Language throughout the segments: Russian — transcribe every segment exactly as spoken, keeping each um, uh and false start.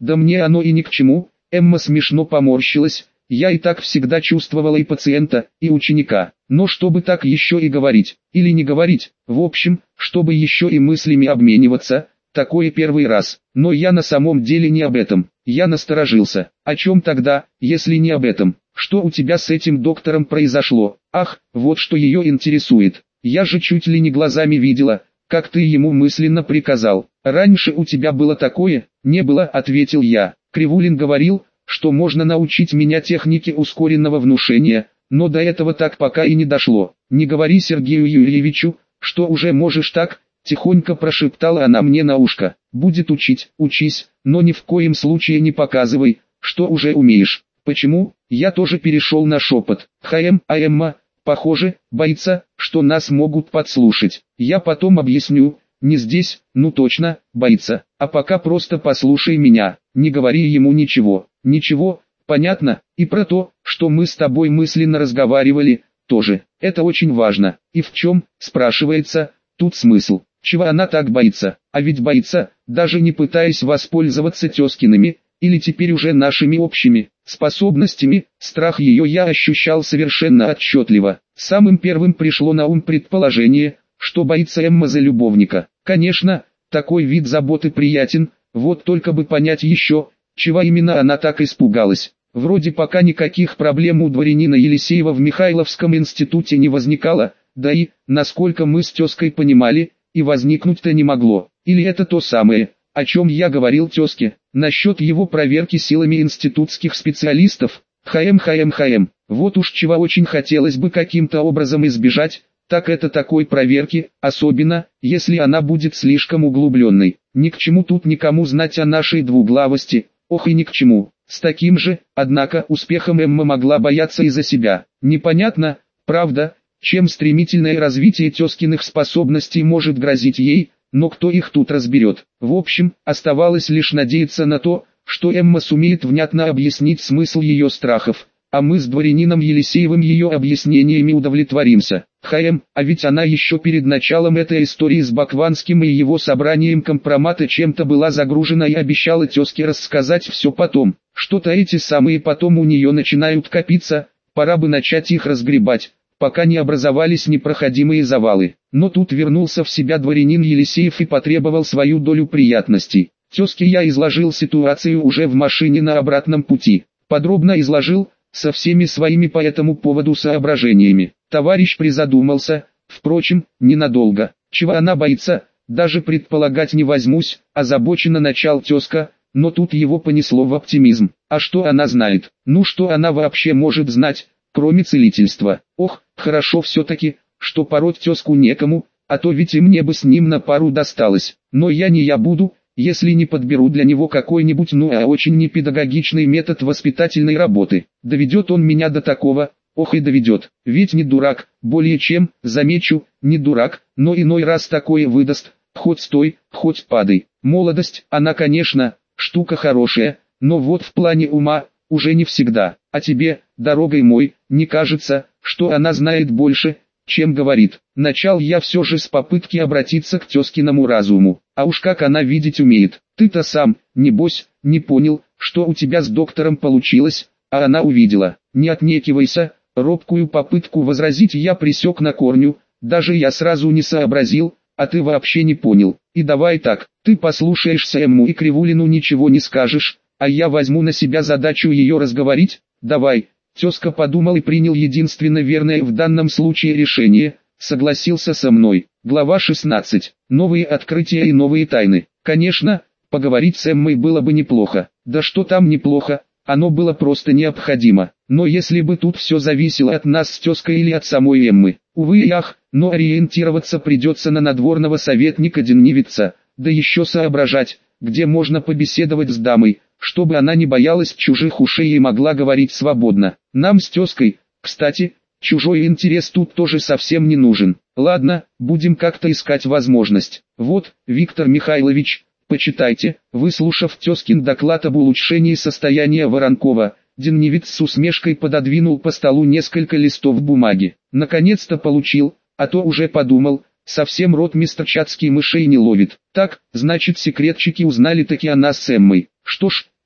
Да мне оно и ни к чему. Эмма смешно поморщилась. Я и так всегда чувствовала и пациента, и ученика. Но чтобы так еще и говорить, или не говорить, в общем, чтобы еще и мыслями обмениваться, такое первый раз. Но я на самом деле не об этом. Я насторожился. О чем тогда, если не об этом? Что у тебя с этим доктором произошло? Ах, вот что ее интересует. Я же чуть ли не глазами видела, как ты ему мысленно приказал. Раньше у тебя было такое? Не было, ответил я. Кривулин говорил, что можно научить меня технике ускоренного внушения, но до этого так пока и не дошло. Не говори Сергею Юрьевичу, что уже можешь так, тихонько прошептала она мне на ушко. Будет учить, учись, но ни в коем случае не показывай, что уже умеешь. Почему? Я тоже перешел на шепот. Хаем, а Эмма, похоже, боится, что нас могут подслушать. Я потом объясню. Не здесь, ну точно, боится. А пока просто послушай меня, не говори ему ничего. Ничего, понятно, и про то, что мы с тобой мысленно разговаривали, тоже. Это очень важно. И в чем, спрашивается, тут смысл? Чего она так боится? А ведь боится, даже не пытаясь воспользоваться тезкиными, или теперь уже нашими общими способностями. Страх ее я ощущал совершенно отчетливо. Самым первым пришло на ум предположение, что боится Эмма за любовника. Конечно, такой вид заботы приятен, вот только бы понять еще, чего именно она так испугалась. Вроде пока никаких проблем у дворянина Елисеева в Михайловском институте не возникало, да и, насколько мы с тезкой понимали, и возникнуть-то не могло. Или это то самое, о чем я говорил тезке, насчет его проверки силами институтских специалистов. Хаем, хаем, хаем. Вот уж чего очень хотелось бы каким-то образом избежать, так это такой проверки, особенно, если она будет слишком углубленной. Ни к чему тут никому знать о нашей двуглавости, ох и ни к чему. С таким же, однако, успехом Эмма могла бояться и за себя. Непонятно, правда, чем стремительное развитие тезкиных способностей может грозить ей, но кто их тут разберет. В общем, оставалось лишь надеяться на то, что Эмма сумеет внятно объяснить смысл ее страхов, а мы с дворянином Елисеевым ее объяснениями удовлетворимся. Хаем, а ведь она еще перед началом этой истории с Бакванским и его собранием компромата чем-то была загружена и обещала тезке рассказать все потом. Что-то эти самые потом у нее начинают копиться, пора бы начать их разгребать, пока не образовались непроходимые завалы. Но тут вернулся в себя дворянин Елисеев и потребовал свою долю приятностей. Тезке я изложил ситуацию уже в машине на обратном пути. Подробно изложил, со всеми своими по этому поводу соображениями. Товарищ призадумался, впрочем, ненадолго. Чего она боится, даже предполагать не возьмусь, озабоченно начал тезка, но тут его понесло в оптимизм. А что она знает? Ну что она вообще может знать, кроме целительства? Ох, хорошо все-таки, что пороть тезку некому, а то ведь и мне бы с ним на пару досталось. Но я не я буду, если не подберу для него какой-нибудь ну а очень непедагогичный метод воспитательной работы. Доведет он меня до такого, ох и доведет. Ведь не дурак, более чем, замечу, не дурак, но иной раз такое выдаст, хоть стой, хоть падай. Молодость, она конечно, штука хорошая, но вот в плане ума, уже не всегда. А тебе, дорогой мой, не кажется, что она знает больше, чем говорит? Начал я все же с попытки обратиться к тезкиному разуму. А уж как она видеть умеет. Ты-то сам, небось, не понял, что у тебя с доктором получилось, а она увидела. Не отнекивайся, робкую попытку возразить я пресек на корню, даже я сразу не сообразил, а ты вообще не понял. И давай так, ты послушаешься Эмму и Кривулину ничего не скажешь, а я возьму на себя задачу ее разговорить. Давай. Тезка подумал и принял единственно верное в данном случае решение, согласился со мной. Глава шестнадцать. Новые открытия и новые тайны. Конечно, поговорить с Эммой было бы неплохо. Да что там неплохо, оно было просто необходимо. Но если бы тут все зависело от нас с тезкой или от самой Эммы. Увы и ах, но ориентироваться придется на надворного советника Деннивица, да еще соображать, где можно побеседовать с дамой, чтобы она не боялась чужих ушей и могла говорить свободно. Нам с тезкой, кстати, чужой интерес тут тоже совсем не нужен. Ладно, будем как-то искать возможность. Вот, Виктор Михайлович, почитайте. Выслушав тезкин доклад об улучшении состояния Воронкова, Деннивиц с усмешкой пододвинул по столу несколько листов бумаги. Наконец-то получил, а то уже подумал, совсем ротмистр Чацкий мышей не ловит. Так, значит секретчики узнали таки о нас с Эммой. Что ж,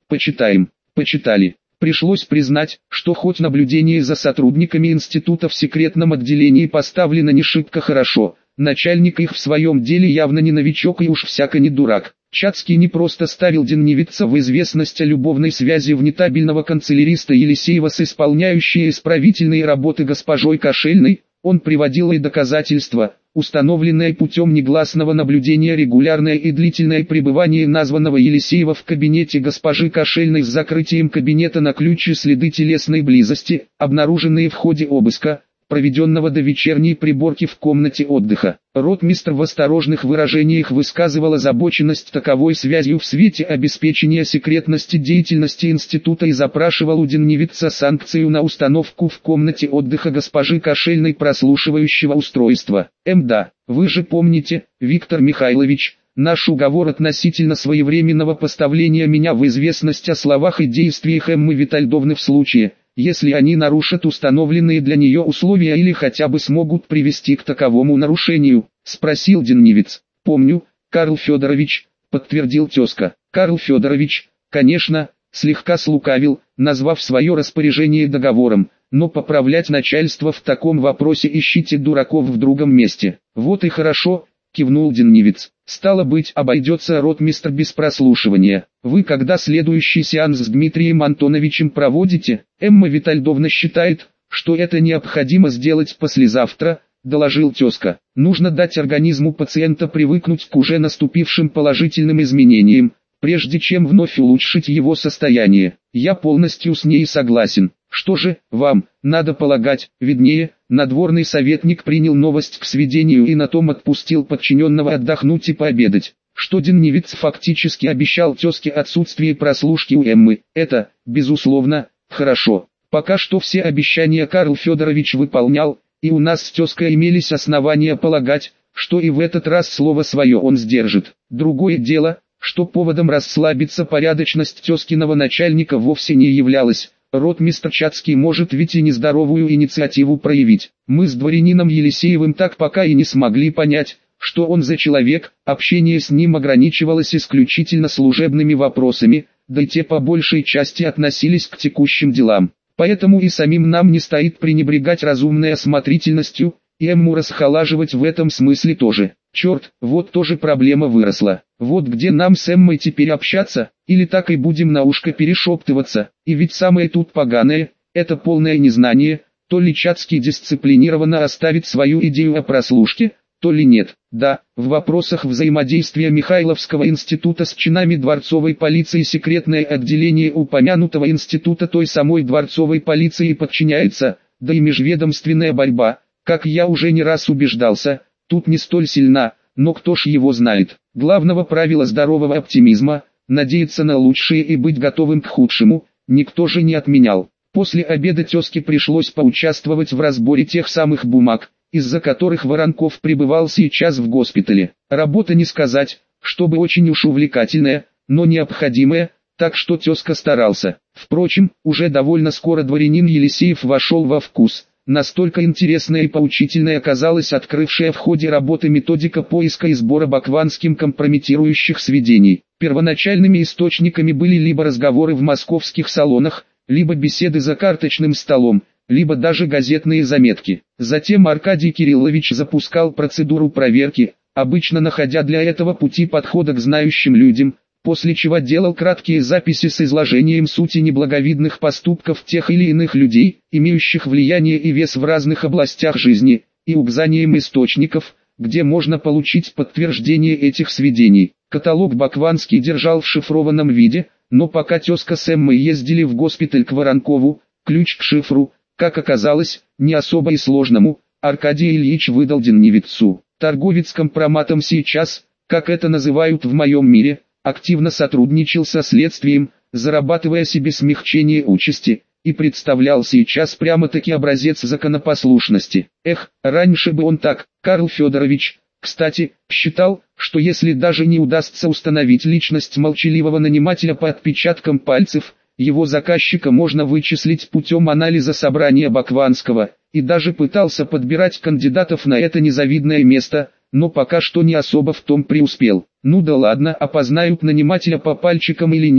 Почитаем, почитали. Пришлось признать, что хоть наблюдение за сотрудниками института в секретном отделении поставлено не шибко хорошо, начальник их в своем деле явно не новичок и уж всяко не дурак. Чацкий не просто ставил Деннивидца в известность о любовной связи внетабельного канцеляриста Елисеева с исполняющей исправительные работы госпожой Кошельной, он приводил и доказательства, установленное путем негласного наблюдения регулярное и длительное пребывание названного Елисеева в кабинете госпожи Кошельной с закрытием кабинета на ключ и следы телесной близости, обнаруженные в ходе обыска, проведенного до вечерней приборки в комнате отдыха. Ротмистр в осторожных выражениях высказывал озабоченность таковой связью в свете обеспечения секретности деятельности института и запрашивал у Деннивидца санкцию на установку в комнате отдыха госпожи Кошельной прослушивающего устройства. «Мда, вы же помните, Виктор Михайлович, наш уговор относительно своевременного поставления меня в известность о словах и действиях Эммы Витальдовны в случае, если они нарушат установленные для нее условия или хотя бы смогут привести к таковому нарушению?» — спросил Деннивидц. «Помню, Карл Федорович», — подтвердил тезка. Карл Федорович, конечно, слегка слукавил, назвав свое распоряжение договором, но поправлять начальство в таком вопросе ищите дураков в другом месте. «Вот и хорошо», — кивнул Деннивидц. «Стало быть, обойдется ротмистр без прослушивания. Вы когда следующий сеанс с Дмитрием Антоновичем проводите?» «Эмма Витальдовна считает, что это необходимо сделать послезавтра», — доложил тезка. «Нужно дать организму пациента привыкнуть к уже наступившим положительным изменениям, прежде чем вновь улучшить его состояние. Я полностью с ней согласен. Что же, вам, надо полагать, виднее». Надворный советник принял новость к сведению и на том отпустил подчиненного отдохнуть и пообедать. Что Деннивидц фактически обещал тезке отсутствие прослушки у Эммы, это, безусловно, хорошо. Пока что все обещания Карл Федорович выполнял, и у нас с тезкой имелись основания полагать, что и в этот раз слово свое он сдержит. Другое дело, что поводом расслабиться порядочность тезкиного начальника вовсе не являлась. Ротмистр Чацкий может ведь и нездоровую инициативу проявить. Мы с дворянином Елисеевым так пока и не смогли понять, что он за человек, общение с ним ограничивалось исключительно служебными вопросами, да и те по большей части относились к текущим делам. Поэтому и самим нам не стоит пренебрегать разумной осмотрительностью, и Эмму расхолаживать в этом смысле тоже. Черт, вот тоже проблема выросла. Вот где нам с Эммой теперь общаться, или так и будем на ушко перешептываться, и ведь самое тут поганое, это полное незнание, то ли Чацкий дисциплинированно оставит свою идею о прослушке, то ли нет. Да, в вопросах взаимодействия Михайловского института с чинами дворцовой полиции секретное отделение упомянутого института той самой дворцовой полиции подчиняется, да и межведомственная борьба, как я уже не раз убеждался, тут не столь сильна, но кто ж его знает. Главного правила здорового оптимизма, надеяться на лучшее и быть готовым к худшему, никто же не отменял. После обеда тезке пришлось поучаствовать в разборе тех самых бумаг, из-за которых Воронков пребывал сейчас в госпитале. Работа не сказать, чтобы очень уж увлекательная, но необходимая, так что тезка старался. Впрочем, уже довольно скоро дворянин Елисеев вошел во вкус. Настолько интересная и поучительной оказалась открывшая в ходе работы методика поиска и сбора бакванским компрометирующих сведений. Первоначальными источниками были либо разговоры в московских салонах, либо беседы за карточным столом, либо даже газетные заметки. Затем Аркадий Кириллович запускал процедуру проверки, обычно находя для этого пути подхода к знающим людям, после чего делал краткие записи с изложением сути неблаговидных поступков тех или иных людей, имеющих влияние и вес в разных областях жизни, и указанием источников, где можно получить подтверждение этих сведений. Каталог Бакванский держал в шифрованном виде, но пока тезка с Эммой ездили в госпиталь к Воронкову, ключ к шифру, как оказалось, не особо и сложному, Аркадий Ильич выдал Деннивидцу. Торговец компроматом сейчас, как это называют в моем мире, активно сотрудничал со следствием, зарабатывая себе смягчение участи, и представлял сейчас прямо-таки образец законопослушности. Эх, раньше бы он так, Карл Федорович, кстати, считал, что если даже не удастся установить личность молчаливого нанимателя по отпечаткам пальцев, его заказчика можно вычислить путем анализа собрания Бакванского, и даже пытался подбирать кандидатов на это незавидное место, но пока что не особо в том преуспел. Ну да ладно, опознают нанимателя по пальчикам или нет,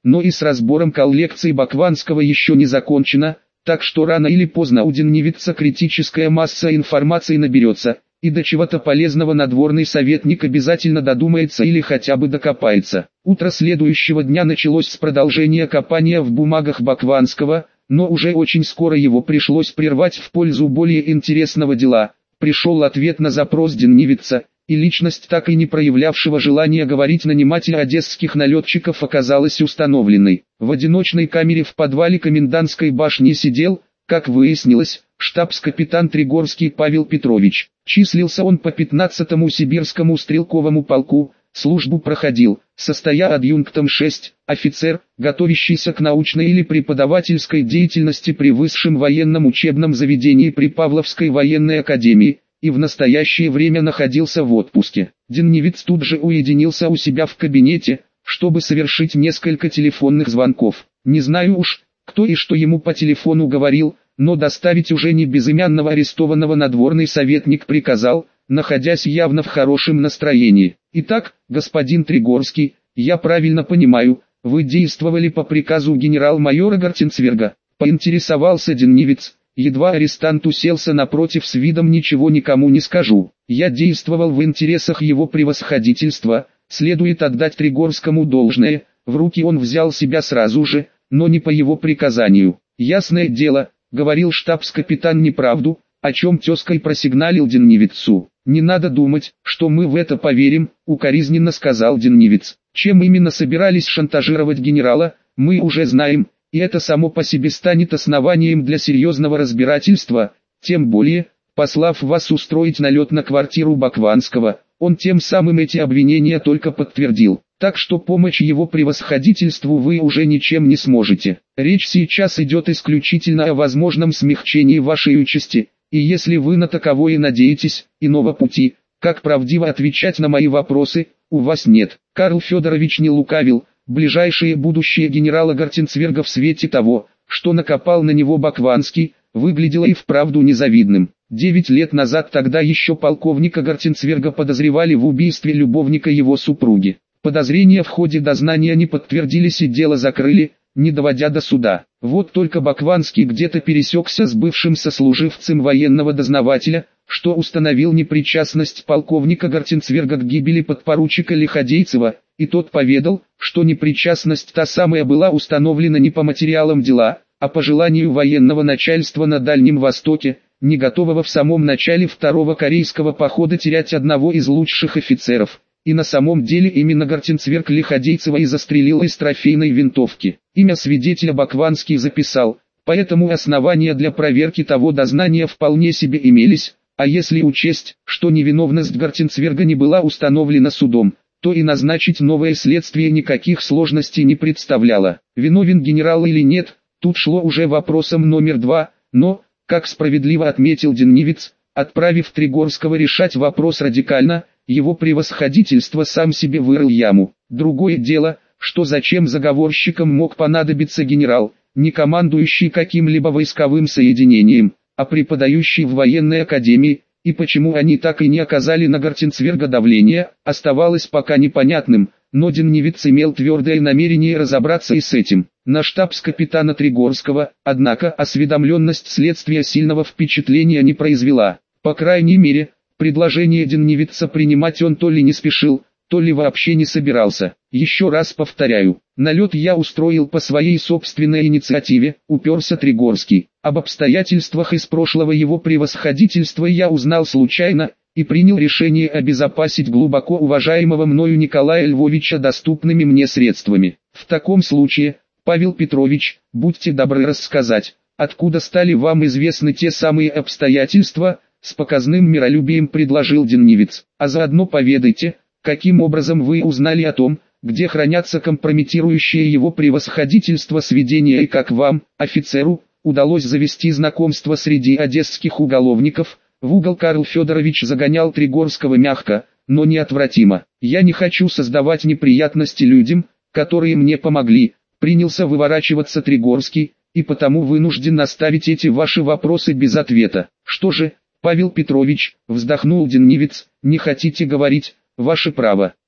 но и с разбором коллекции Бакванского еще не закончено, так что рано или поздно у Деннивидца критическая масса информации наберется, и до чего-то полезного надворный советник обязательно додумается или хотя бы докопается. Утро следующего дня началось с продолжения копания в бумагах Бакванского, но уже очень скоро его пришлось прервать в пользу более интересного дела. Пришел ответ на запрос Деннивидца, и личность, так и не проявлявшего желания говорить нанимателя одесских налетчиков, оказалась установленной. В одиночной камере в подвале комендантской башни сидел, как выяснилось, штабс-капитан Тригорский Павел Петрович. Числился он по пятнадцатому сибирскому стрелковому полку, службу проходил, состоя адъюнктом шесть, офицер, готовящийся к научной или преподавательской деятельности при высшем военном учебном заведении при Павловской военной академии, и в настоящее время находился в отпуске. Деннивидц тут же уединился у себя в кабинете, чтобы совершить несколько телефонных звонков. Не знаю уж, кто и что ему по телефону говорил, но доставить уже не безымянного арестованного надворный советник приказал, находясь явно в хорошем настроении. «Итак, господин Тригорский, я правильно понимаю, вы действовали по приказу генерал-майора Гортенцверга?» — поинтересовался Деннивидц. Едва арестант уселся напротив с видом «ничего никому не скажу». «Я действовал в интересах его превосходительства, следует отдать Тригорскому должное, в руки он взял себя сразу же, но не по его приказанию». «Ясное дело», — говорил штабс-капитан неправду, о чем тезкой просигналил Деннивидцу. «Не надо думать, что мы в это поверим», — укоризненно сказал Деннивидц. «Чем именно собирались шантажировать генерала, мы уже знаем, и это само по себе станет основанием для серьезного разбирательства, тем более, послав вас устроить налет на квартиру Бакванского, он тем самым эти обвинения только подтвердил. Так что помочь его превосходительству вы уже ничем не сможете. Речь сейчас идет исключительно о возможном смягчении вашей участи, и если вы на таковое надеетесь, иного пути, как правдиво отвечать на мои вопросы, у вас нет». Карл Федорович не лукавил. Ближайшее будущее генерала Гортенцверга в свете того, что накопал на него Бакванский, выглядело и вправду незавидным. Девять лет назад тогда еще полковника Гортенцверга подозревали в убийстве любовника его супруги. Подозрения в ходе дознания не подтвердились и дело закрыли, не доводя до суда. Вот только Бакванский где-то пересекся с бывшим сослуживцем военного дознавателя, что установил непричастность полковника Гортенцверга к гибели подпоручика Лиходейцева, и тот поведал, что непричастность та самая была установлена не по материалам дела, а по желанию военного начальства на Дальнем Востоке, не готового в самом начале второго корейского похода терять одного из лучших офицеров. И на самом деле именно Гортенцверг Лиходейцева и застрелил из трофейной винтовки. Имя свидетеля Бакванский записал, поэтому основания для проверки того дознания вполне себе имелись, а если учесть, что невиновность Гортенцверга не была установлена судом, то и назначить новое следствие никаких сложностей не представляло. Виновен генерал или нет, тут шло уже вопросом номер два, но, как справедливо отметил Деннивидц, отправив Тригорского решать вопрос радикально, его превосходительство сам себе вырыл яму. Другое дело, что зачем заговорщикам мог понадобиться генерал, не командующий каким-либо войсковым соединением, а преподающий в военной академии, и почему они так и не оказали на Гортенцверга давления, оставалось пока непонятным, но Деннивидц имел твердое намерение разобраться и с этим. На штабс-капитана Тригорского, однако, осведомленность следствия сильного впечатления не произвела. По крайней мере, предложение Деннивидца принимать он то ли не спешил, то ли вообще не собирался. Еще раз повторяю, налет я устроил по своей собственной инициативе, уперся Тригорский. Об обстоятельствах из прошлого его превосходительства я узнал случайно, и принял решение обезопасить глубоко уважаемого мною Николая Львовича доступными мне средствами. В таком случае, Павел Петрович, будьте добры рассказать, откуда стали вам известны те самые обстоятельства, с показным миролюбием предложил Деннивидц, а заодно поведайте, каким образом вы узнали о том, где хранятся компрометирующие его превосходительство сведения и как вам, офицеру, удалось завести знакомство среди одесских уголовников. В угол Карл Федорович загонял Тригорского мягко, но неотвратимо. «Я не хочу создавать неприятности людям, которые мне помогли», принялся выворачиваться Тригорский, и потому вынужден оставить эти ваши вопросы без ответа. «Что же, Павел Петрович», вздохнул Деннивидц, «не хотите говорить, ваше право.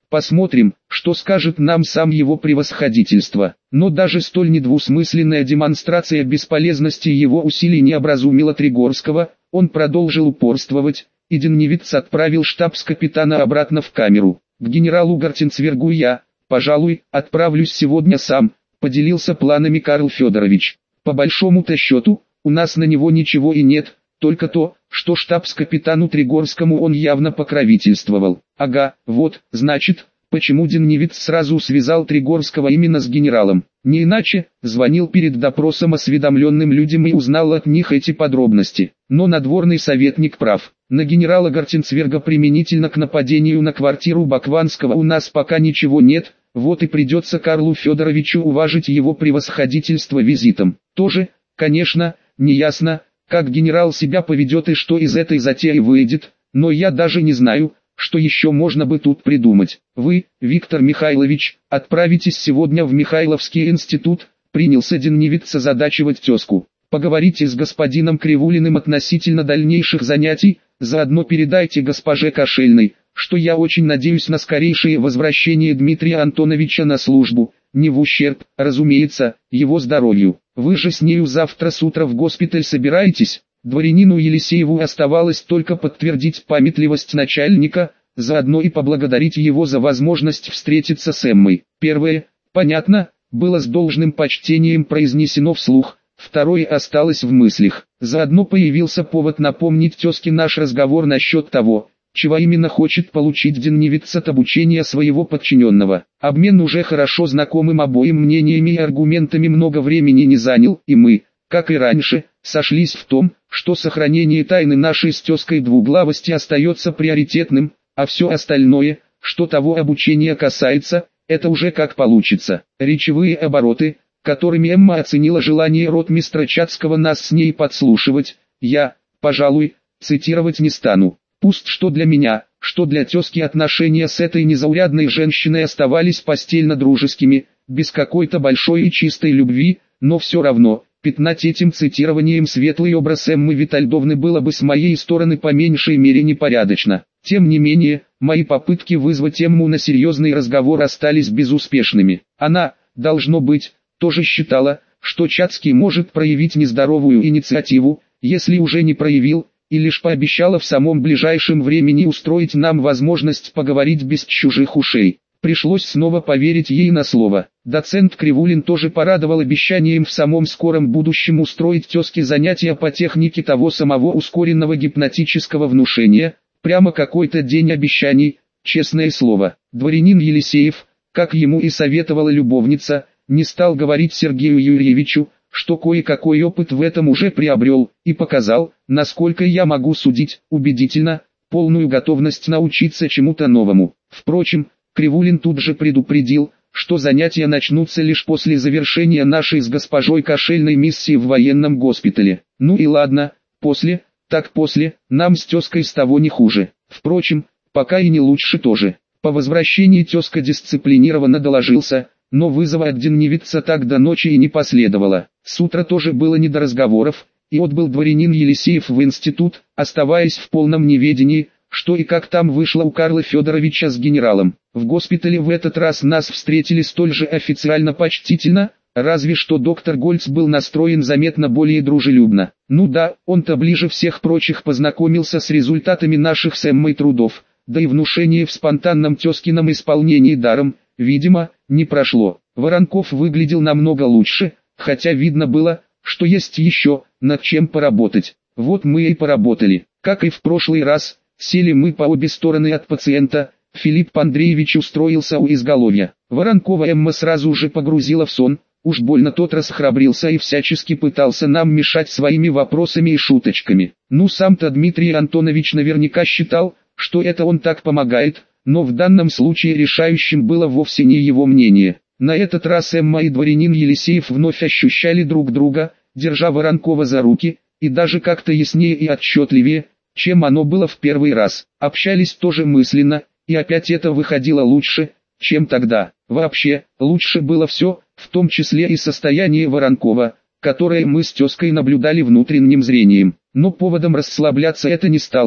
Посмотрим, что скажет нам сам его превосходительство. Но даже столь недвусмысленная демонстрация бесполезности его усилий не образумила Тригорского, он продолжил упорствовать, и Деннивитц отправил штабс-капитана обратно в камеру. К генералу Гартенцвергу я, пожалуй, отправлюсь сегодня сам, поделился планами Карл Федорович. По большому-то счету, у нас на него ничего и нет, только то, что штабс-капитану Тригорскому он явно покровительствовал. Ага, вот, значит, почему Деннивитц сразу связал Тригорского именно с генералом. Не иначе, звонил перед допросом осведомленным людям и узнал от них эти подробности. Но надворный советник прав. На генерала Гартенцверга применительно к нападению на квартиру Бакванского у нас пока ничего нет, вот и придется Карлу Федоровичу уважить его превосходительство визитом. Тоже, конечно, неясно, как генерал себя поведет и что из этой затеи выйдет, но я даже не знаю, что еще можно бы тут придумать. Вы, Виктор Михайлович, отправитесь сегодня в Михайловский институт, принялся Деннивитц озадачивать тезку. Поговорите с господином Кривулиным относительно дальнейших занятий, заодно передайте госпоже Кошельной, что я очень надеюсь на скорейшее возвращение Дмитрия Антоновича на службу, не в ущерб, разумеется, его здоровью. Вы же с нею завтра с утра в госпиталь собираетесь? Дворянину Елисееву оставалось только подтвердить памятливость начальника, заодно и поблагодарить его за возможность встретиться с Эммой. Первое, понятно, было с должным почтением произнесено вслух, второе осталось в мыслях. Заодно появился повод напомнить тезке наш разговор насчет того, чего именно хочет получить Деннивитц от обучения своего подчиненного. Обмен уже хорошо знакомым обоим мнениями и аргументами много времени не занял, и мы, как и раньше, сошлись в том, что сохранение тайны нашей с тезкой двуглавости остается приоритетным, а все остальное, что того обучения касается, это уже как получится. Речевые обороты, которыми Эмма оценила желание ротмистра Чацкого нас с ней подслушивать, я, пожалуй, цитировать не стану. Пусть что для меня, что для тезки отношения с этой незаурядной женщиной оставались постельно-дружескими, без какой-то большой и чистой любви, но все равно, пятнать этим цитированием светлый образ Эммы Витальдовны было бы с моей стороны по меньшей мере непорядочно. Тем не менее, мои попытки вызвать Эмму на серьезный разговор остались безуспешными. Она, должно быть, тоже считала, что Чацкий может проявить нездоровую инициативу, если уже не проявил, и лишь пообещала в самом ближайшем времени устроить нам возможность поговорить без чужих ушей. Пришлось снова поверить ей на слово. Доцент Кривулин тоже порадовал обещанием в самом скором будущем устроить тезке занятия по технике того самого ускоренного гипнотического внушения, прямо какой-то день обещаний, честное слово. Дворянин Елисеев, как ему и советовала любовница, не стал говорить Сергею Юрьевичу, что кое-какой опыт в этом уже приобрел, и показал, насколько я могу судить, убедительно, полную готовность научиться чему-то новому. Впрочем, Кривулин тут же предупредил, что занятия начнутся лишь после завершения нашей с госпожой Кошельной миссии в военном госпитале. Ну и ладно, после, так после, нам с тезкой с того не хуже. Впрочем, пока и не лучше тоже. По возвращении тезка дисциплинированно доложился, но вызова от Деннивитца так до ночи и не последовало. С утра тоже было не до разговоров, и отбыл дворянин Елисеев в институт, оставаясь в полном неведении, что и как там вышло у Карла Федоровича с генералом. В госпитале в этот раз нас встретили столь же официально почтительно, разве что доктор Гольц был настроен заметно более дружелюбно. Ну да, он-то ближе всех прочих познакомился с результатами наших с Эммой трудов, да и внушение в спонтанном тезкином исполнении даром, видимо, не прошло. Воронков выглядел намного лучше, хотя видно было, что есть еще над чем поработать. Вот мы и поработали. Как и в прошлый раз, сели мы по обе стороны от пациента. Филипп Андреевич устроился у изголовья. Воронкова Эмма сразу же погрузила в сон. Уж больно тот расхрабрился и всячески пытался нам мешать своими вопросами и шуточками. Ну сам-то Дмитрий Антонович наверняка считал, что это он так помогает, но в данном случае решающим было вовсе не его мнение. На этот раз Эмма и дворянин Елисеев вновь ощущали друг друга, держа Воронкова за руки, и даже как-то яснее и отчетливее, чем оно было в первый раз. Общались тоже мысленно, и опять это выходило лучше, чем тогда. Вообще, лучше было все, в том числе и состояние Воронкова, которое мы с тезкой наблюдали внутренним зрением. Но поводом расслабляться это не стало,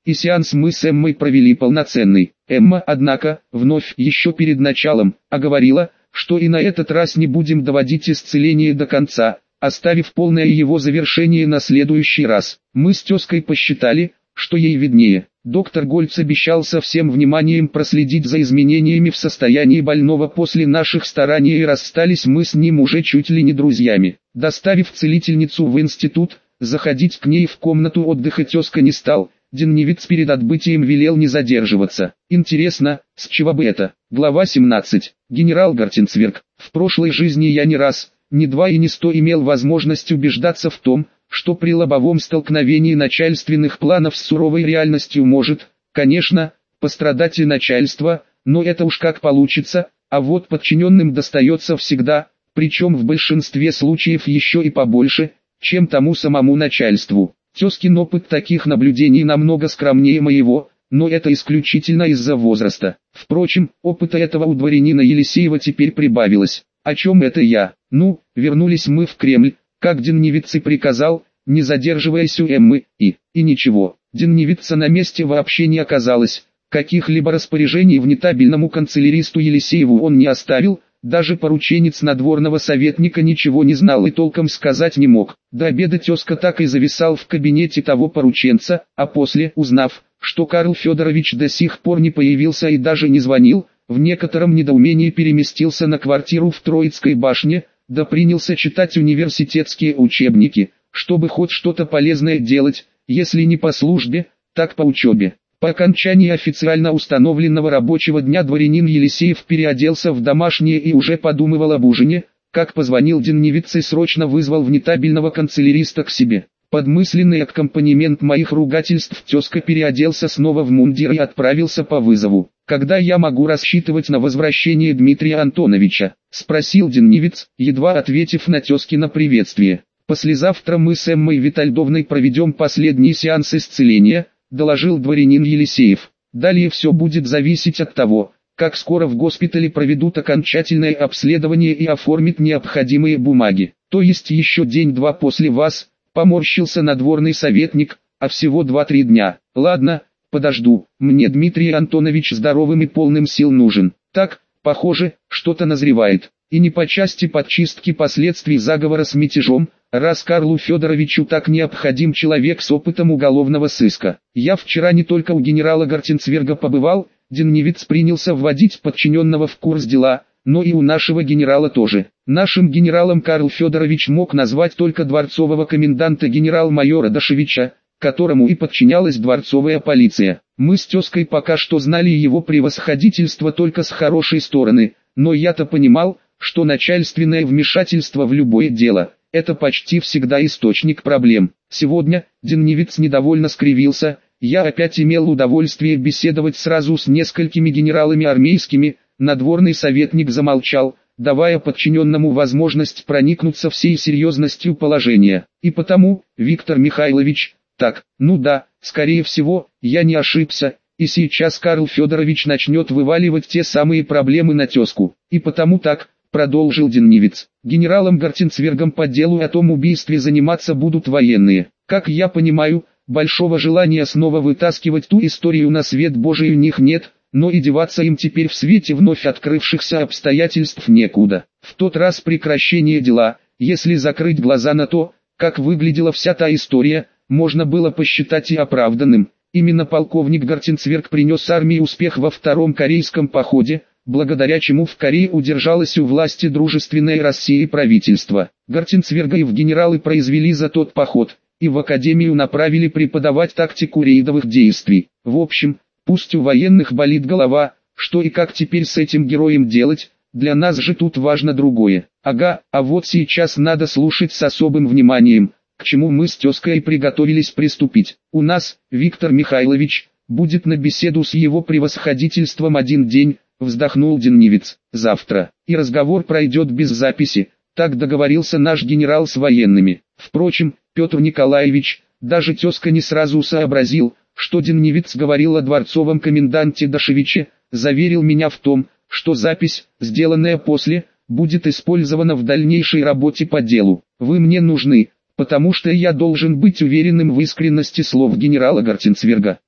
и сеанс мы с Эммой провели полноценный. Эмма, однако, вновь, еще перед началом, оговорила, что и на этот раз не будем доводить исцеление до конца, оставив полное его завершение на следующий раз. Мы с тезкой посчитали, что ей виднее. Доктор Гольц обещал со всем вниманием проследить за изменениями в состоянии больного после наших стараний, и расстались мы с ним уже чуть ли не друзьями. Доставив целительницу в институт, заходить к ней в комнату отдыха тезка не стал. Деннивиц перед отбытием велел не задерживаться. Интересно, с чего бы это? Глава семнадцать. Генерал Гартенцверг. В прошлой жизни я не раз, не два и не сто имел возможность убеждаться в том, что при лобовом столкновении начальственных планов с суровой реальностью может, конечно, пострадать и начальство, но это уж как получится, а вот подчиненным достается всегда, причем в большинстве случаев еще и побольше, чем тому самому начальству. Тезкин опыт таких наблюдений намного скромнее моего, но это исключительно из-за возраста. Впрочем, опыта этого у дворянина Елисеева теперь прибавилось. О чем это я? Ну, вернулись мы в Кремль, как Деннивиц и приказал, не задерживаясь у Эммы, и, и ничего. Деннивица на месте вообще не оказалось, каких-либо распоряжений внетабельному канцеляристу Елисееву он не оставил, даже порученец надворного советника ничего не знал и толком сказать не мог. До обеда тезка так и зависал в кабинете того порученца, а после, узнав, что Карл Федорович до сих пор не появился и даже не звонил, в некотором недоумении переместился на квартиру в Троицкой башне, да принялся читать университетские учебники, чтобы хоть что-то полезное делать, если не по службе, так по учебе. По окончании официально установленного рабочего дня дворянин Елисеев переоделся в домашнее и уже подумывал об ужине, как позвонил Деннивиц и срочно вызвал внетабельного канцеляриста к себе. Под мысленный аккомпанемент моих ругательств тезка переоделся снова в мундир и отправился по вызову. «Когда я могу рассчитывать на возвращение Дмитрия Антоновича?» – спросил Деннивиц, едва ответив на тезкино приветствие. «Послезавтра мы с Эммой Витальдовной проведем последний сеанс исцеления», – доложил дворянин Елисеев. «Далее все будет зависеть от того, как скоро в госпитале проведут окончательное обследование и оформят необходимые бумаги. То есть еще день-два после вас», – поморщился надворный советник, – «а всего два-три дня. Ладно, подожду, мне Дмитрий Антонович здоровым и полным сил нужен. Так, похоже, что-то назревает. И не по части подчистки последствий заговора с мятежом, раз Карлу Федоровичу так необходим человек с опытом уголовного сыска. Я вчера не только у генерала Гартенцверга побывал, Деннивиц принялся вводить подчиненного в курс дела, но и у нашего генерала тоже. Нашим генералом Карл Федорович мог назвать только дворцового коменданта генерал-майора Дашевича, которому и подчинялась дворцовая полиция. Мы с тезкой пока что знали его превосходительство только с хорошей стороны, но я-то понимал, что начальственное вмешательство в любое дело – это почти всегда источник проблем. Сегодня, Деннивиц недовольно скривился, я опять имел удовольствие беседовать сразу с несколькими генералами армейскими, надворный советник замолчал, давая подчиненному возможность проникнуться всей серьезностью положения. И потому, Виктор Михайлович, так, ну да, скорее всего, я не ошибся, и сейчас Карл Федорович начнет вываливать те самые проблемы на тезку. И потому так, продолжил Деннивиц, генералом Гартенцвергом по делу о том убийстве заниматься будут военные. Как я понимаю, большого желания снова вытаскивать ту историю на свет Божий у них нет, но и деваться им теперь в свете вновь открывшихся обстоятельств некуда. В тот раз прекращение дела, если закрыть глаза на то, как выглядела вся та история, можно было посчитать и оправданным. Именно полковник Гартенцверг принес армии успех во втором корейском походе, благодаря чему в Корее удержалось у власти дружественное России правительство. Гартенцверга и в генералы произвели за тот поход, и в академию направили преподавать тактику рейдовых действий. В общем, пусть у военных болит голова, что и как теперь с этим героем делать, для нас же тут важно другое. Ага, а вот сейчас надо слушать с особым вниманием, к чему мы с тезкой приготовились приступить. У нас, Виктор Михайлович, будет на беседу с его превосходительством один день, вздохнул Деннивиц, завтра, и разговор пройдет без записи, так договорился наш генерал с военными. Впрочем, Петр Николаевич, даже тезка не сразу сообразил, что Деннивиц говорил о дворцовом коменданте Дашевиче, заверил меня в том, что запись, сделанная после, будет использована в дальнейшей работе по делу. Вы мне нужны, потому что я должен быть уверенным в искренности слов генерала Гартенцверга.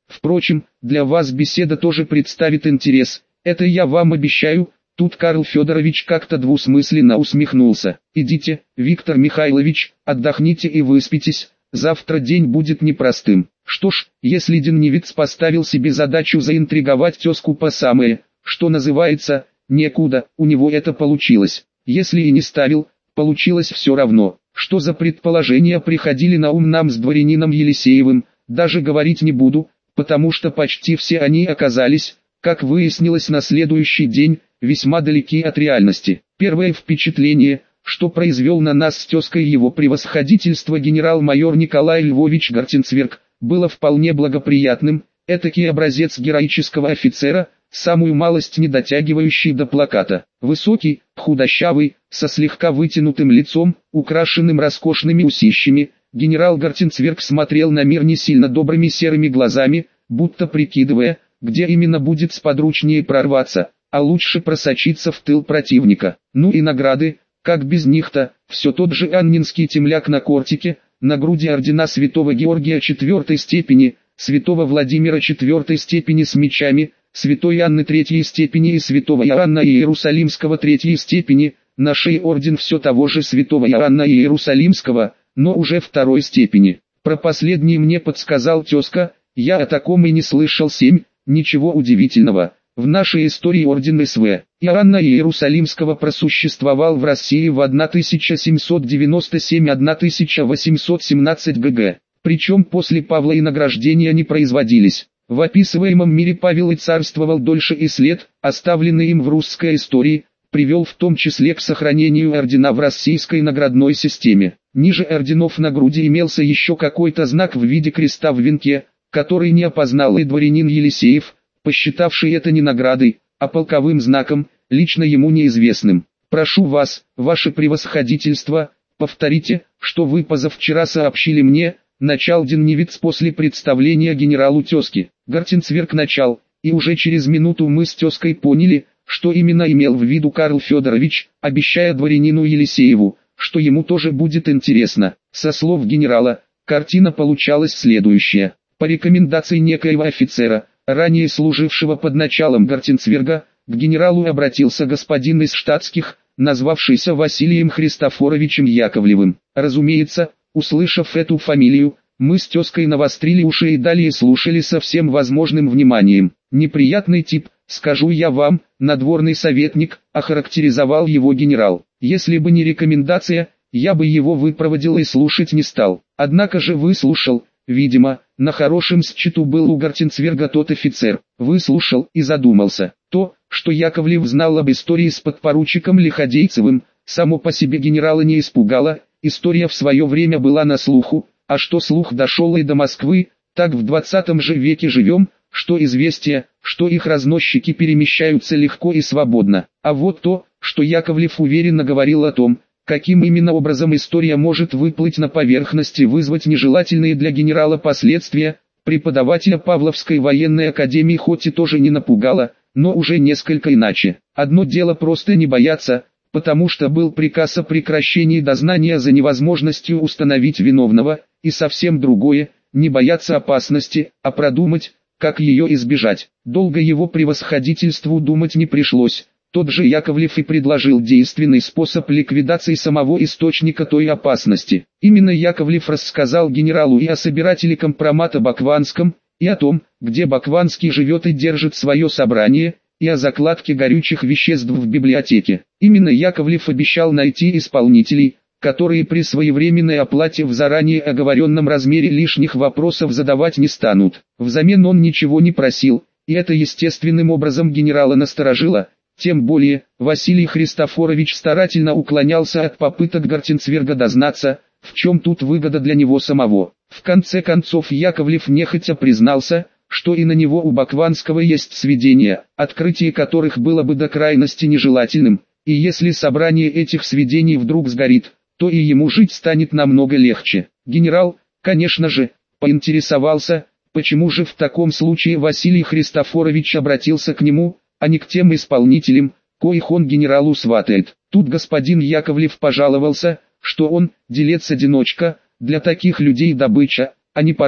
Впрочем, для вас беседа тоже представит интерес, это я вам обещаю». Тут Карл Федорович как-то двусмысленно усмехнулся. «Идите, Виктор Михайлович, отдохните и выспитесь, завтра день будет непростым». Что ж, если Деннивиц поставил себе задачу заинтриговать тезку по самое, что называется, некуда, у него это получилось. Если и не ставил, получилось все равно. Что за предположения приходили на ум нам с дворянином Елисеевым, даже говорить не буду, потому что почти все они оказались, как выяснилось на следующий день, весьма далеки от реальности. Первое впечатление, что произвел на нас с тезкой его превосходительство генерал-майор Николай Львович Гартенцверг, было вполне благоприятным, этакий образец героического офицера, самую малость не дотягивающий до плаката. Высокий, худощавый, со слегка вытянутым лицом, украшенным роскошными усищами, генерал Гартенцверг смотрел на мир не сильно добрыми серыми глазами, будто прикидывая, где именно будет сподручнее прорваться, а лучше просочиться в тыл противника. Ну и награды, как без них-то, все тот же аннинский темляк на кортике, на груди ордена Святого Георгия четвертой степени, Святого Владимира четвертой степени с мечами, Святой Анны третьей степени и Святого Иоанна Иерусалимского третьей степени, на шее орден все того же Святого Иоанна Иерусалимского, но уже второй степени. Про последний мне подсказал тезка, я о таком и не слышал. Семь. Ничего удивительного. В нашей истории орден СВ Иоанна Иерусалимского просуществовал в России в тысяча семьсот девяносто седьмом — тысяча восемьсот семнадцатом г.г. Причем после Павла и награждения не производились. В описываемом мире Павел и царствовал дольше, и след, оставленный им в русской истории, привел в том числе к сохранению ордена в российской наградной системе. Ниже орденов на груди имелся еще какой-то знак в виде креста в венке, который не опознал и дворянин Елисеев, посчитавший это не наградой, а полковым знаком, лично ему неизвестным. «Прошу вас, ваше превосходительство, повторите, что вы позавчера сообщили мне», начал Деннивиц после представления генералу тезки. Гартенцверг начал, и уже через минуту мы с тезкой поняли, что именно имел в виду Карл Федорович, обещая дворянину Елисееву, что ему тоже будет интересно. Со слов генерала, картина получалась следующая. По рекомендации некоего офицера, ранее служившего под началом Гартенцверга, к генералу обратился господин из штатских, назвавшийся Василием Христофоровичем Яковлевым. Разумеется, услышав эту фамилию, мы с тезкой навострили уши и далее слушали со всем возможным вниманием. Неприятный тип, скажу я вам, надворный советник, охарактеризовал его генерал. Если бы не рекомендация, я бы его выпроводил и слушать не стал. Однако же выслушал, видимо, на хорошем счету был у Гартенцверга тот офицер, выслушал и задумался. То, что Яковлев знал об истории с подпоручиком Лиходейцевым, само по себе генерала не испугало. История в свое время была на слуху, а что слух дошел и до Москвы, так в двадцатом же веке живем, что известие, что их разносчики перемещаются легко и свободно. А вот то, что Яковлев уверенно говорил о том, каким именно образом история может выплыть на поверхность и вызвать нежелательные для генерала последствия, преподавателя Павловской военной академии хоть и тоже не напугало, но уже несколько иначе. Одно дело просто не бояться, потому что был приказ о прекращении дознания за невозможностью установить виновного, и совсем другое, не бояться опасности, а продумать, как ее избежать. Долго его превосходительству думать не пришлось, тот же Яковлев и предложил действенный способ ликвидации самого источника той опасности. Именно Яковлев рассказал генералу и о собирателе компромата Бакванском, и о том, где Бакванский живет и держит свое собрание, и о закладке горючих веществ в библиотеке. Именно Яковлев обещал найти исполнителей, которые при своевременной оплате в заранее оговоренном размере лишних вопросов задавать не станут. Взамен он ничего не просил, и это естественным образом генерала насторожило, тем более, Василий Христофорович старательно уклонялся от попыток Гартенцверга дознаться, в чем тут выгода для него самого. В конце концов Яковлев нехотя признался, что и на него у Бакванского есть сведения, открытие которых было бы до крайности нежелательным, и если собрание этих сведений вдруг сгорит, то и ему жить станет намного легче. Генерал, конечно же, поинтересовался, почему же в таком случае Василий Христофорович обратился к нему, а не к тем исполнителям, коих он генералу сватает. Тут господин Яковлев пожаловался, что он, делец-одиночка, для таких людей добыча, а не партнер,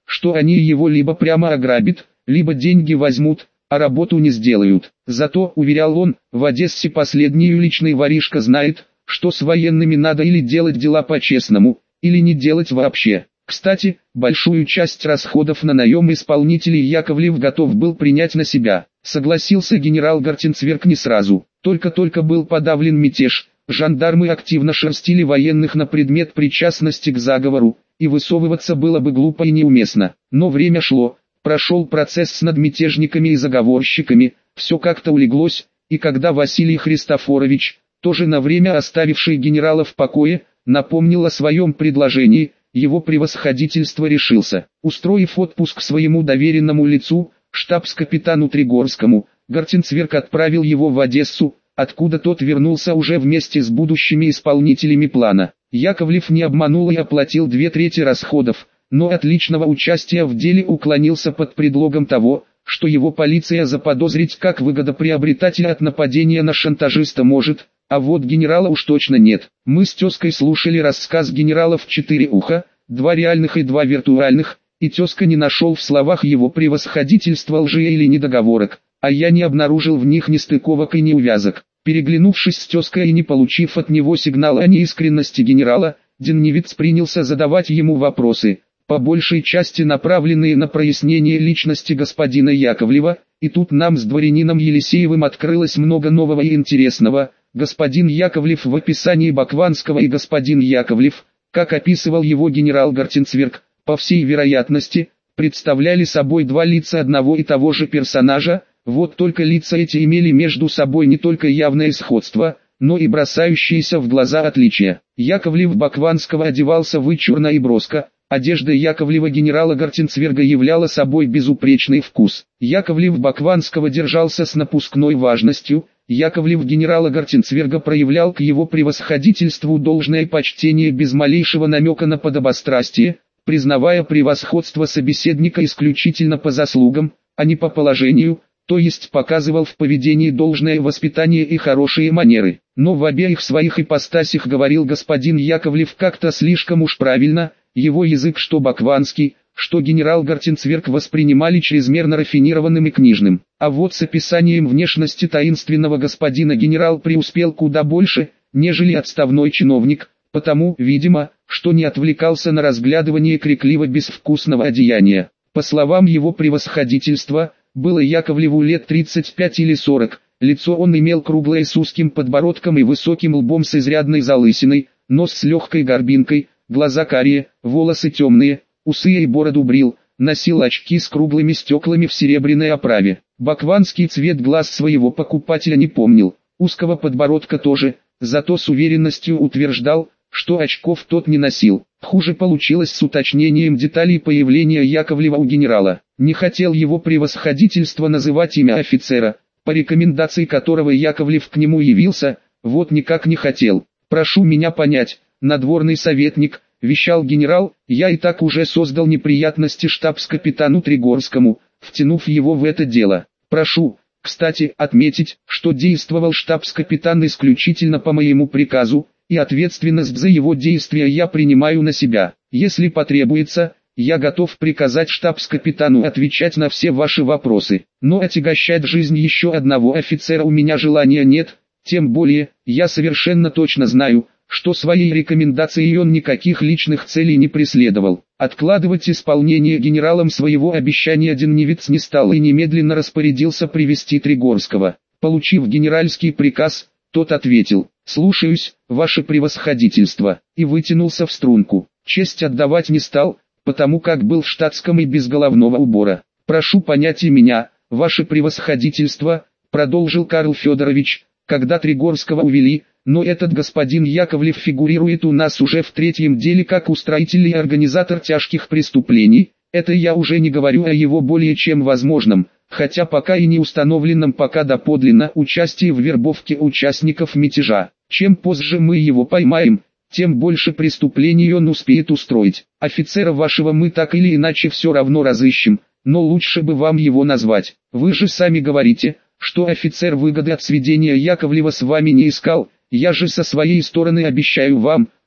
что они его либо прямо ограбят, либо деньги возьмут, а работу не сделают. Зато, уверял он, в Одессе последний уличный воришка знает, что с военными надо или делать дела по-честному, или не делать вообще. Кстати, большую часть расходов на наем исполнителей Яковлев готов был принять на себя. Согласился генерал Гартенцверг не сразу. Только-только был подавлен мятеж, жандармы активно шерстили военных на предмет причастности к заговору, и высовываться было бы глупо и неуместно. Но время шло, прошел процесс с надмятежниками и заговорщиками, все как-то улеглось, и когда Василий Христофорович, тоже на время оставивший генерала в покое, напомнил о своем предложении, его превосходительство решился. Устроив отпуск своему доверенному лицу, штабс-капитану Тригорскому, Гартенцверг отправил его в Одессу, откуда тот вернулся уже вместе с будущими исполнителями плана. Яковлев не обманул и оплатил две трети расходов, но от личного участия в деле уклонился под предлогом того, что его полиция заподозрить как выгодоприобретателя от нападения на шантажиста может, а вот генерала уж точно нет. Мы с тезкой слушали рассказ генерала в четыре уха, два реальных и два виртуальных, и тезка не нашел в словах его превосходительства лжи или недоговорок, а я не обнаружил в них нестыковок и неувязок. Переглянувшись с тезкой и не получив от него сигнала о неискренности генерала, Деннивец принялся задавать ему вопросы, по большей части направленные на прояснение личности господина Яковлева, и тут нам с дворянином Елисеевым открылось много нового и интересного. Господин Яковлев в описании Бакванского и господин Яковлев, как описывал его генерал Гартенцверг, по всей вероятности, представляли собой два лица одного и того же персонажа, вот только лица эти имели между собой не только явное сходство, но и бросающиеся в глаза отличия. Яковлев Бакванского одевался вычурно и броско, одежда Яковлева генерала Гартенцверга являла собой безупречный вкус. Яковлев Бакванского держался с напускной важностью, Яковлев генерала Гартенцверга проявлял к его превосходительству должное почтение без малейшего намека на подобострастие, признавая превосходство собеседника исключительно по заслугам, а не по положению, то есть показывал в поведении должное воспитание и хорошие манеры. Но в обеих своих ипостасях говорил господин Яковлев как-то слишком уж правильно, его язык что Бакванский, что генерал Гартенцверг воспринимали чрезмерно рафинированным и книжным. А вот с описанием внешности таинственного господина генерал преуспел куда больше, нежели отставной чиновник, потому, видимо, что не отвлекался на разглядывание крикливо-безвкусного одеяния. По словам его превосходительства, было Яковлеву лет тридцать пять или сорок, лицо он имел круглое с узким подбородком и высоким лбом с изрядной залысиной, нос с легкой горбинкой, глаза карие, волосы темные, усы и бороду брил, носил очки с круглыми стеклами в серебряной оправе. Бакванский цвет глаз своего покупателя не помнил, узкого подбородка тоже, зато с уверенностью утверждал, что очков тот не носил. Хуже получилось с уточнением деталей появления Яковлева у генерала. Не хотел его превосходительство называть имя офицера, по рекомендации которого Яковлев к нему явился, вот никак не хотел. «Прошу меня понять, надворный советник», — вещал генерал, — «я и так уже создал неприятности штабс-капитану Тригорскому, втянув его в это дело. Прошу, кстати, отметить, что действовал штабс-капитан исключительно по моему приказу, и ответственность за его действия я принимаю на себя. Если потребуется, я готов приказать штабс-капитану отвечать на все ваши вопросы. Но отягощать жизнь еще одного офицера у меня желания нет, тем более, я совершенно точно знаю, что своей рекомендацией он никаких личных целей не преследовал». Откладывать исполнение генералом своего обещания Деннивец не стал и немедленно распорядился привести Тригорского. Получив генеральский приказ, тот ответил: «Слушаюсь, ваше превосходительство», и вытянулся в струнку. Честь отдавать не стал, потому как был в штатском и без головного убора. «Прошу понять и меня, ваше превосходительство», продолжил Карл Федорович, «когда Тригорского увели, но этот господин Яковлев фигурирует у нас уже в третьем деле как устроитель и организатор тяжких преступлений, это я уже не говорю о его более чем возможном, хотя пока и не установленном пока доподлинно участии в вербовке участников мятежа. Чем позже мы его поймаем, тем больше преступлений он успеет устроить. Офицера вашего мы так или иначе все равно разыщем, но лучше бы вам его назвать. Вы же сами говорите, что офицер выгоды от сведения Яковлева с вами не искал. Я же со своей стороны обещаю вам,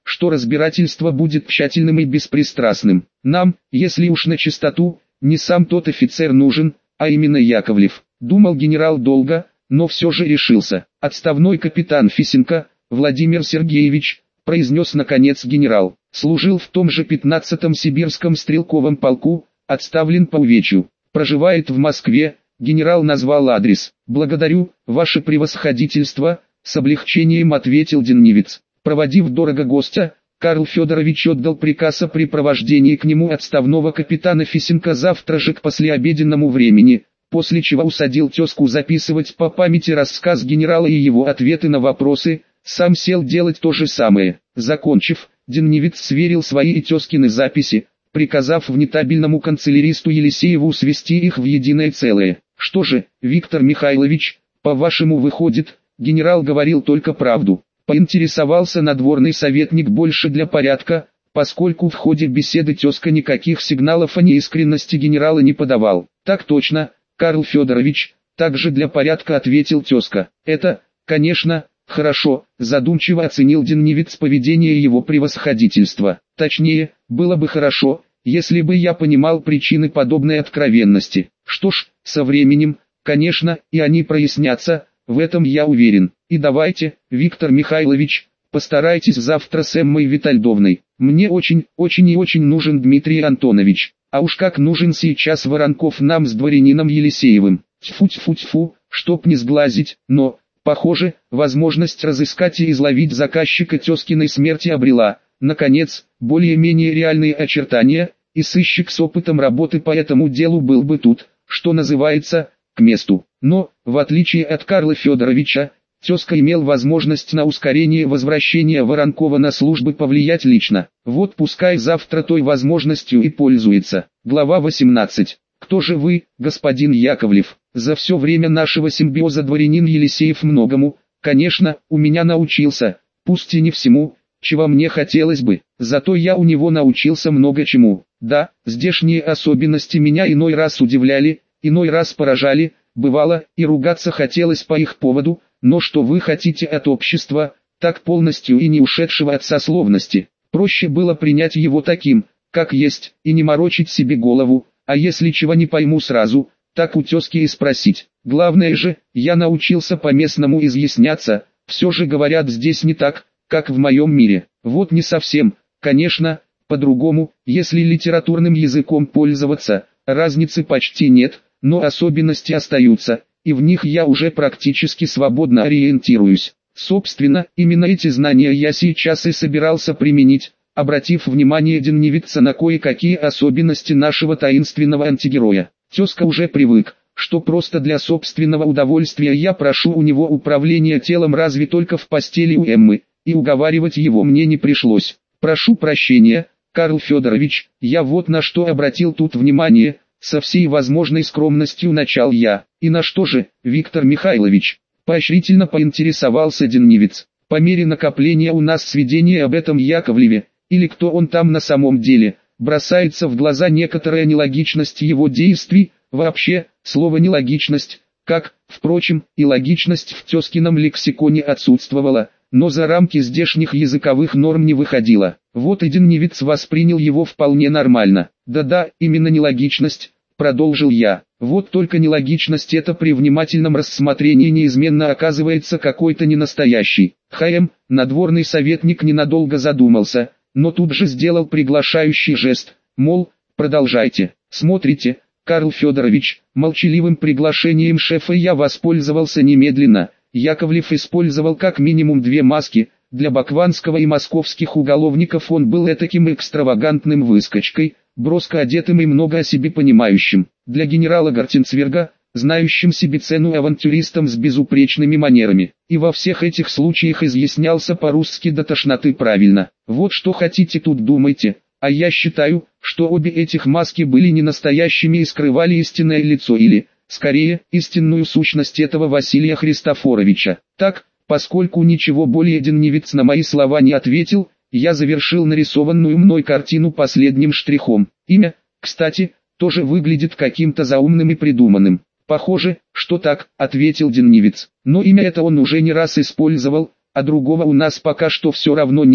что разбирательство будет тщательным и беспристрастным. Нам, если уж на чистоту, не сам тот офицер нужен, а именно Яковлев. Думал генерал долго, но все же решился. Отставной капитан Фисенко, Владимир Сергеевич, произнес наконец генерал. Служил в том же пятнадцатом сибирском стрелковом полку, отставлен по увечью. Проживает в Москве, генерал назвал адрес. «Благодарю, ваше превосходительство», с облегчением ответил Деннивец. Проводив дорого гостя, Карл Федорович отдал приказ о припровождении к нему отставного капитана Фисенко завтра же к послеобеденному времени, после чего усадил тезку записывать по памяти рассказ генерала и его ответы на вопросы, сам сел делать то же самое. Закончив, Деннивец сверил свои и тезкины записи, приказав внетабельному канцеляристу Елисееву свести их в единое целое. «Что же, Виктор Михайлович, по-вашему выходит, генерал говорил только правду?» Поинтересовался надворный советник больше для порядка, поскольку в ходе беседы тезка никаких сигналов о неискренности генерала не подавал. «Так точно, Карл Федорович», также для порядка ответил тезка. «Это, конечно, хорошо», задумчиво оценил Деннивец поведение его превосходительства. «Точнее, было бы хорошо, если бы я понимал причины подобной откровенности. Что ж, со временем, конечно, и они прояснятся, в этом я уверен. И давайте, Виктор Михайлович, постарайтесь завтра с Эммой Витальдовной. Мне очень, очень и очень нужен Дмитрий Антонович. А уж как нужен сейчас Воронков нам с дворянином Елисеевым. Тьфу-тьфу-тьфу, чтоб не сглазить, но, похоже, возможность разыскать и изловить заказчика тезкиной смерти обрела, наконец, более-менее реальные очертания, и сыщик с опытом работы по этому делу был бы тут, что называется, к месту. Но, в отличие от Карла Федоровича, тезка имел возможность на ускорение возвращения Воронкова на службы повлиять лично. Вот пускай завтра той возможностью и пользуется. Глава восемнадцать. Кто же вы, господин Яковлев? За все время нашего симбиоза дворянин Елисеев многому, конечно, у меня научился, пусть и не всему, чего мне хотелось бы, зато я у него научился много чему. Да, здешние особенности меня иной раз удивляли, иной раз поражали, бывало, и ругаться хотелось по их поводу, но что вы хотите от общества, так полностью и не ушедшего от сословности? Проще было принять его таким, как есть, и не морочить себе голову, а если чего не пойму сразу, так у тезки и спросить. Главное же, я научился по-местному изъясняться, все же говорят здесь не так, как в моем мире. Вот не совсем, конечно, по-другому, если литературным языком пользоваться, разницы почти нет, но особенности остаются, и в них я уже практически свободно ориентируюсь. Собственно, именно эти знания я сейчас и собирался применить, обратив внимание Деннивеца на кое-какие особенности нашего таинственного антигероя. Тезка уже привык, что просто для собственного удовольствия я прошу у него управления телом разве только в постели у Эммы, и уговаривать его мне не пришлось. «Прошу прощения, Карл Федорович, я вот на что обратил тут внимание», со всей возможной скромностью начал я. «И на что же, Виктор Михайлович?» Поощрительно поинтересовался Деннивец. «По мере накопления у нас сведения об этом Яковлеве, или кто он там на самом деле, бросается в глаза некоторая нелогичность его действий, вообще, слово «нелогичность», как, впрочем, и логичность в тезкином лексиконе отсутствовала, но за рамки здешних языковых норм не выходила. Вот и Деннивец воспринял его вполне нормально. «Да-да, именно нелогичность», — продолжил я. «Вот только нелогичность это при внимательном рассмотрении неизменно оказывается какой-то ненастоящей». ХМ, надворный советник ненадолго задумался, но тут же сделал приглашающий жест, мол, продолжайте. «Смотрите, Карл Федорович», молчаливым приглашением шефа я воспользовался немедленно. Яковлев использовал как минимум две маски. Для бакванского и московских уголовников он был этаким экстравагантным выскочкой, броско одетым и много о себе понимающим. Для генерала Гартенцверга, знающим себе цену авантюристом с безупречными манерами. И во всех этих случаях изъяснялся по-русски до тошноты правильно. Вот что хотите тут думайте, а я считаю, что обе этих маски были не настоящими и скрывали истинное лицо или, скорее, истинную сущность этого Василия Христофоровича. Так, поскольку ничего более Деннивец на мои слова не ответил, я завершил нарисованную мной картину последним штрихом. Имя, кстати, тоже выглядит каким-то заумным и придуманным. «Похоже, что так», — ответил Деннивец. «Но имя это он уже не раз использовал, а другого у нас пока что все равно нет,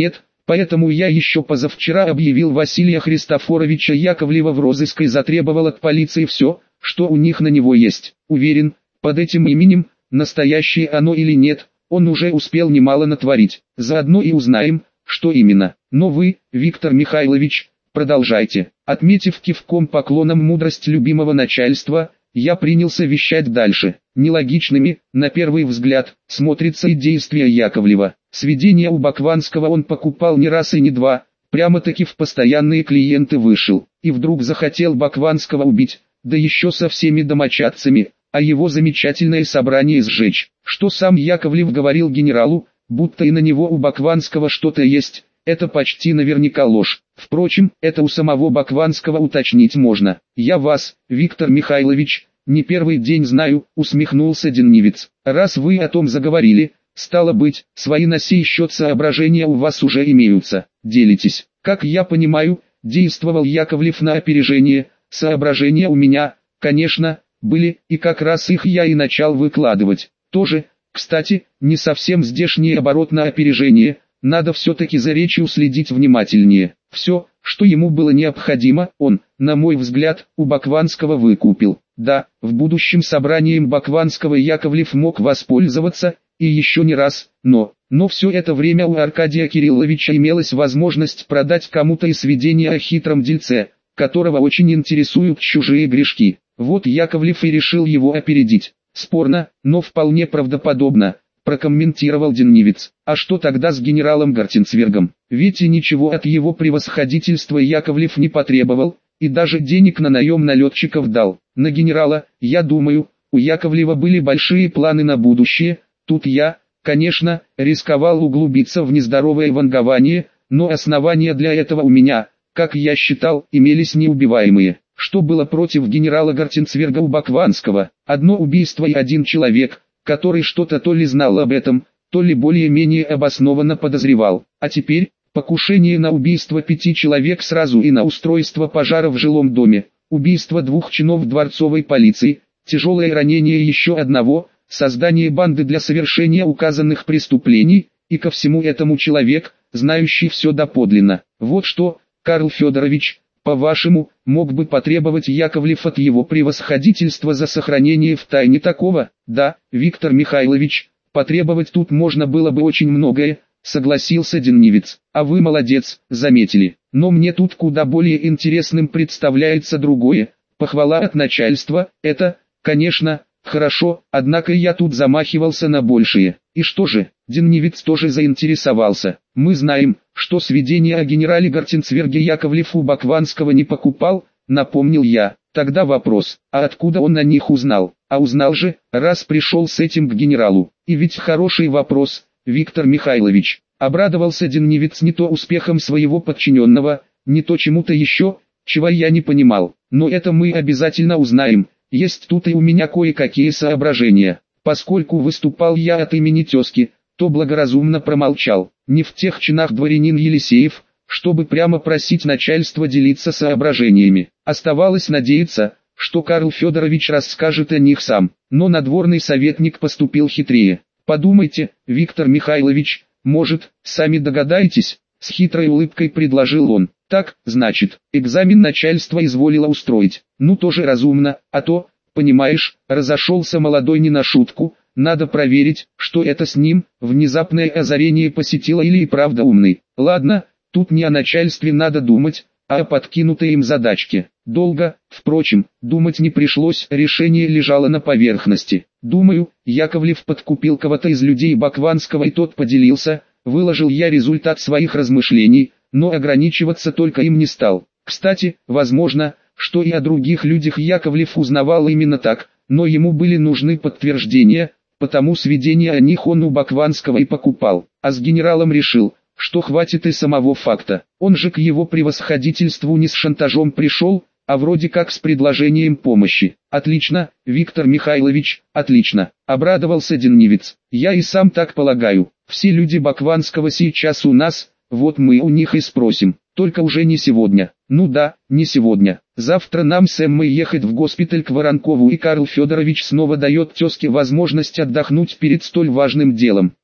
Поэтому я еще позавчера объявил Василия Христофоровича Яковлева в розыск и затребовал от полиции все, что у них на него есть. Уверен, под этим именем, настоящее оно или нет, он уже успел немало натворить. Заодно и узнаем, что именно. Но вы, Виктор Михайлович, продолжайте. Отметив кивком поклоном мудрость любимого начальства, я принялся вещать дальше. Нелогичными, на первый взгляд, смотрятся и действия Яковлева. Сведения у Бакванского он покупал не раз и не два, прямо-таки в постоянные клиенты вышел. И вдруг захотел Бакванского убить, да еще со всеми домочадцами, а его замечательное собрание сжечь. Что сам Яковлев говорил генералу, будто и на него у Бакванского что-то есть, это почти наверняка ложь. Впрочем, это у самого Бакванского уточнить можно. «Я вас, Виктор Михайлович, не первый день знаю», — усмехнулся Деннивец. «Раз вы о том заговорили, стало быть, свои на сей счет соображения у вас уже имеются. Делитесь». Как я понимаю, действовал Яковлев на опережение, соображения у меня, конечно, были, и как раз их я и начал выкладывать. Тоже, кстати, не совсем здешний оборот на опережение, надо все-таки за речью следить внимательнее. Все, что ему было необходимо, он, на мой взгляд, у Бакванского выкупил. Да, в будущем собранием Бакванского Яковлев мог воспользоваться, и еще не раз, но, но все это время у Аркадия Кирилловича имелась возможность продать кому-то и сведения о хитром дельце, которого очень интересуют чужие грешки. Вот Яковлев и решил его опередить. Спорно, но вполне правдоподобно, прокомментировал Деннивец. А что тогда с генералом Гартенцвергом? Ведь и ничего от его превосходительства Яковлев не потребовал, и даже денег на наем налетчиков дал. На генерала, я думаю, у Яковлева были большие планы на будущее. Тут я, конечно, рисковал углубиться в нездоровое вангование, но основания для этого у меня, как я считал, имелись неубиваемые. Что было против генерала Гартенцверга у Бакванского? Одно убийство и один человек, который что-то то ли знал об этом, то ли более-менее обоснованно подозревал. А теперь, покушение на убийство пяти человек сразу и на устройство пожара в жилом доме, убийство двух чинов дворцовой полиции, тяжелое ранение еще одного, создание банды для совершения указанных преступлений, и ко всему этому человек, знающий все доподлинно. Вот что, Карл Федорович, по-вашему, мог бы потребовать Яковлев от его превосходительства за сохранение в тайне такого? Да, Виктор Михайлович, потребовать тут можно было бы очень многое, согласился Деннивец. А вы молодец, заметили. Но мне тут куда более интересным представляется другое. Похвала от начальства, это, конечно, хорошо, однако я тут замахивался на большее. И что же? Деннивец тоже заинтересовался. Мы знаем, что сведения о генерале Гартенцверге Яковлев у Бакванского не покупал, напомнил я. Тогда вопрос, а откуда он о них узнал? А узнал же, раз пришел с этим к генералу. И ведь хороший вопрос, Виктор Михайлович. Обрадовался Деннивец не то успехом своего подчиненного, не то чему-то еще, чего я не понимал. Но это мы обязательно узнаем. Есть тут и у меня кое-какие соображения. Поскольку выступал я от имени тезки, то благоразумно промолчал. Не в тех чинах дворянин Елисеев, чтобы прямо просить начальство делиться соображениями. Оставалось надеяться, что Карл Федорович расскажет о них сам. Но надворный советник поступил хитрее. Подумайте, Виктор Михайлович, может, сами догадаетесь? С хитрой улыбкой предложил он. Так, значит, экзамен начальство изволило устроить. Ну тоже разумно, а то, понимаешь, разошелся молодой не на шутку. Надо проверить, что это с ним, внезапное озарение посетило или и правда умный. Ладно, тут не о начальстве надо думать, а о подкинутой им задачке. Долго, впрочем, думать не пришлось, решение лежало на поверхности. Думаю, Яковлев подкупил кого-то из людей Бакванского и тот поделился, выложил я результат своих размышлений, но ограничиваться только им не стал. Кстати, возможно, что и о других людях Яковлев узнавал именно так, но ему были нужны подтверждения, потому сведения о них он у Бакванского и покупал. А с генералом решил, что хватит и самого факта. Он же к его превосходительству не с шантажом пришел, а вроде как с предложением помощи. Отлично, Виктор Михайлович, отлично, обрадовался Деннивец. Я и сам так полагаю. Все люди Бакванского сейчас у нас, вот мы у них и спросим. Только уже не сегодня. Ну да, не сегодня. Завтра нам с Эммой ехать в госпиталь к Воронкову, и Карл Федорович снова дает тезке возможность отдохнуть перед столь важным делом.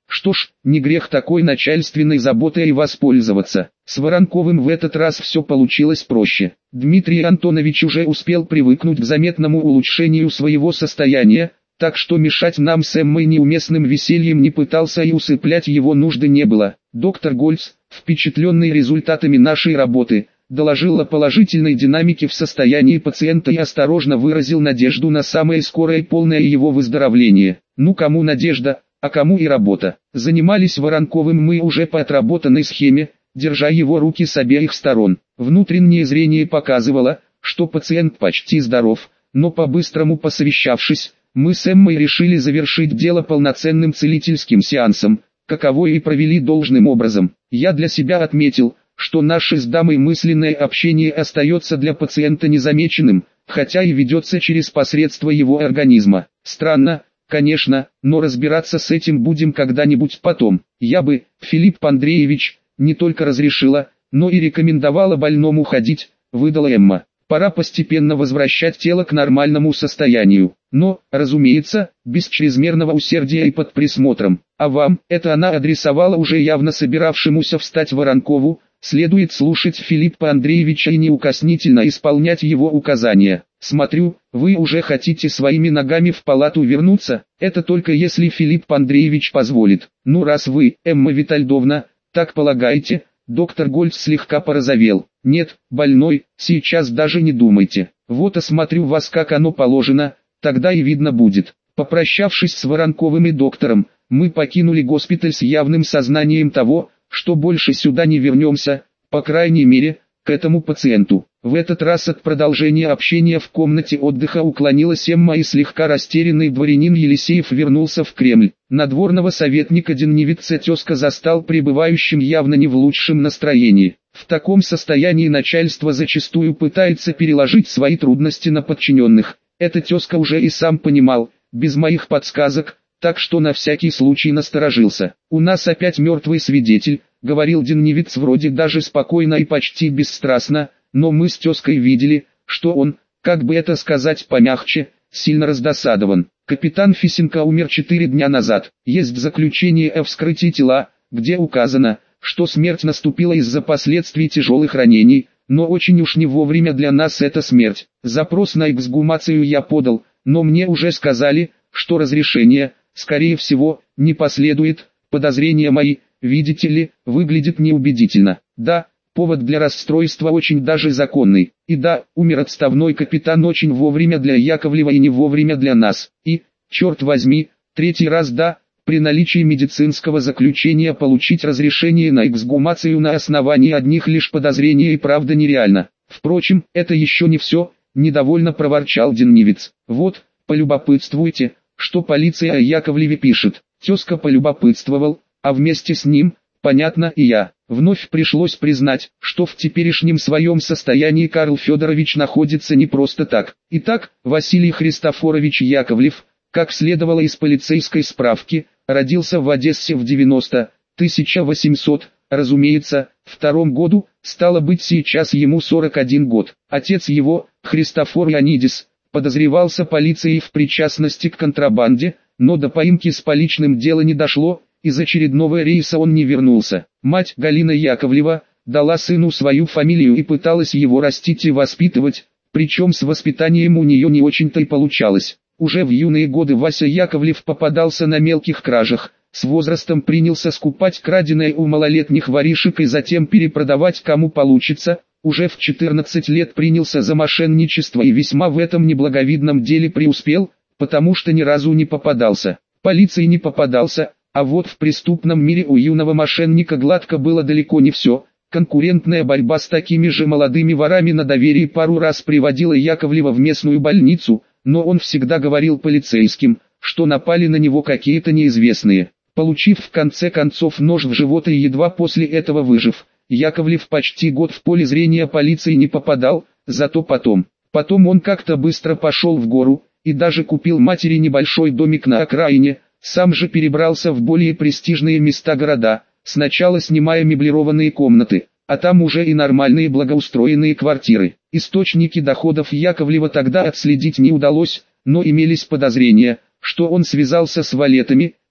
Что ж, не грех такой начальственной заботой и воспользоваться. С Воронковым в этот раз все получилось проще. Дмитрий Антонович уже успел привыкнуть к заметному улучшению своего состояния, так что мешать нам с Эммой неуместным весельем не пытался и усыплять его нужды не было. Доктор Гольц, впечатленный результатами нашей работы, доложил о положительной динамике в состоянии пациента и осторожно выразил надежду на самое скорое и полное его выздоровление. Ну кому надежда, а кому и работа. Занимались Воронковым мы уже по отработанной схеме, держа его руки с обеих сторон. Внутреннее зрение показывало, что пациент почти здоров, но по-быстрому посовещавшись, мы с Эммой решили завершить дело полноценным целительским сеансом, каковой и провели должным образом. Я для себя отметил, что наше с дамой мысленное общение остается для пациента незамеченным, хотя и ведется через посредство его организма. Странно, конечно, но разбираться с этим будем когда-нибудь потом. Я бы, Филипп Андреевич, не только разрешила, но и рекомендовала больному ходить, выдала Эмма. Пора постепенно возвращать тело к нормальному состоянию. Но, разумеется, без чрезмерного усердия и под присмотром. А вам, это она адресовала уже явно собиравшемуся встать Воронкову, следует слушать Филиппа Андреевича и неукоснительно исполнять его указания. Смотрю, вы уже хотите своими ногами в палату вернуться, это только если Филипп Андреевич позволит. Ну раз вы, Эмма Витальдовна, так полагаете, доктор Гольц слегка порозовел. Нет, больной, сейчас даже не думайте. Вот осмотрю вас как оно положено, тогда и видно будет. Попрощавшись с Воронковым и доктором, мы покинули госпиталь с явным сознанием того, что больше сюда не вернемся, по крайней мере, к этому пациенту. В этот раз от продолжения общения в комнате отдыха уклонилась Эмма и слегка растерянный дворянин Елисеев вернулся в Кремль. Надворного советника Деннивица тезка застал пребывающим явно не в лучшем настроении. В таком состоянии начальство зачастую пытается переложить свои трудности на подчиненных. Это тезка уже и сам понимал, без моих подсказок, так что на всякий случай насторожился. «У нас опять мертвый свидетель», — говорил Деннивиц вроде даже спокойно и почти бесстрастно, но мы с тезкой видели, что он, как бы это сказать помягче, сильно раздосадован. Капитан Фисенко умер четыре дня назад. Есть заключение о вскрытии тела, где указано, что смерть наступила из-за последствий тяжелых ранений, но очень уж не вовремя для нас эта смерть. Запрос на эксгумацию я подал, но мне уже сказали, что разрешение, скорее всего, не последует. Подозрения мои, видите ли, выглядят неубедительно. Да, повод для расстройства очень даже законный. И да, умер отставной капитан очень вовремя для Яковлева и не вовремя для нас. И, черт возьми, третий раз да, при наличии медицинского заключения получить разрешение на эксгумацию на основании одних лишь подозрений и правда нереально. Впрочем, это еще не все, недовольно проворчал Деннивиц. Вот, полюбопытствуйте, что полиция о Яковлеве пишет. Тезка полюбопытствовал, а вместе с ним, понятно, и я. Вновь пришлось признать, что в теперешнем своем состоянии Карл Федорович находится не просто так. Итак, Василий Христофорович Яковлев, как следовало из полицейской справки, родился в Одессе в девяносто тысяча восемьсот, разумеется, втором году, стало быть сейчас ему сорок один год. Отец его, Христофор Леонидис, подозревался полицией в причастности к контрабанде, но до поимки с поличным дело не дошло, из очередного рейса он не вернулся. Мать Галина Яковлева дала сыну свою фамилию и пыталась его растить и воспитывать, причем с воспитанием у нее не очень-то и получалось. Уже в юные годы Вася Яковлев попадался на мелких кражах, с возрастом принялся скупать краденое у малолетних воришек и затем перепродавать кому получится. Уже в четырнадцать лет принялся за мошенничество и весьма в этом неблаговидном деле преуспел, потому что ни разу не попадался. Полиции не попадался, а вот в преступном мире у юного мошенника гладко было далеко не все. Конкурентная борьба с такими же молодыми ворами на доверии пару раз приводила Яковлева в местную больницу, но он всегда говорил полицейским, что напали на него какие-то неизвестные. Получив в конце концов нож в живот и едва после этого выжив, Яковлев почти год в поле зрения полиции не попадал, зато потом. Потом он как-то быстро пошел в гору, и даже купил матери небольшой домик на окраине, сам же перебрался в более престижные места города, сначала снимая меблированные комнаты, а там уже и нормальные благоустроенные квартиры. Источники доходов Яковлева тогда отследить не удалось, но имелись подозрения, что он связался с валетами,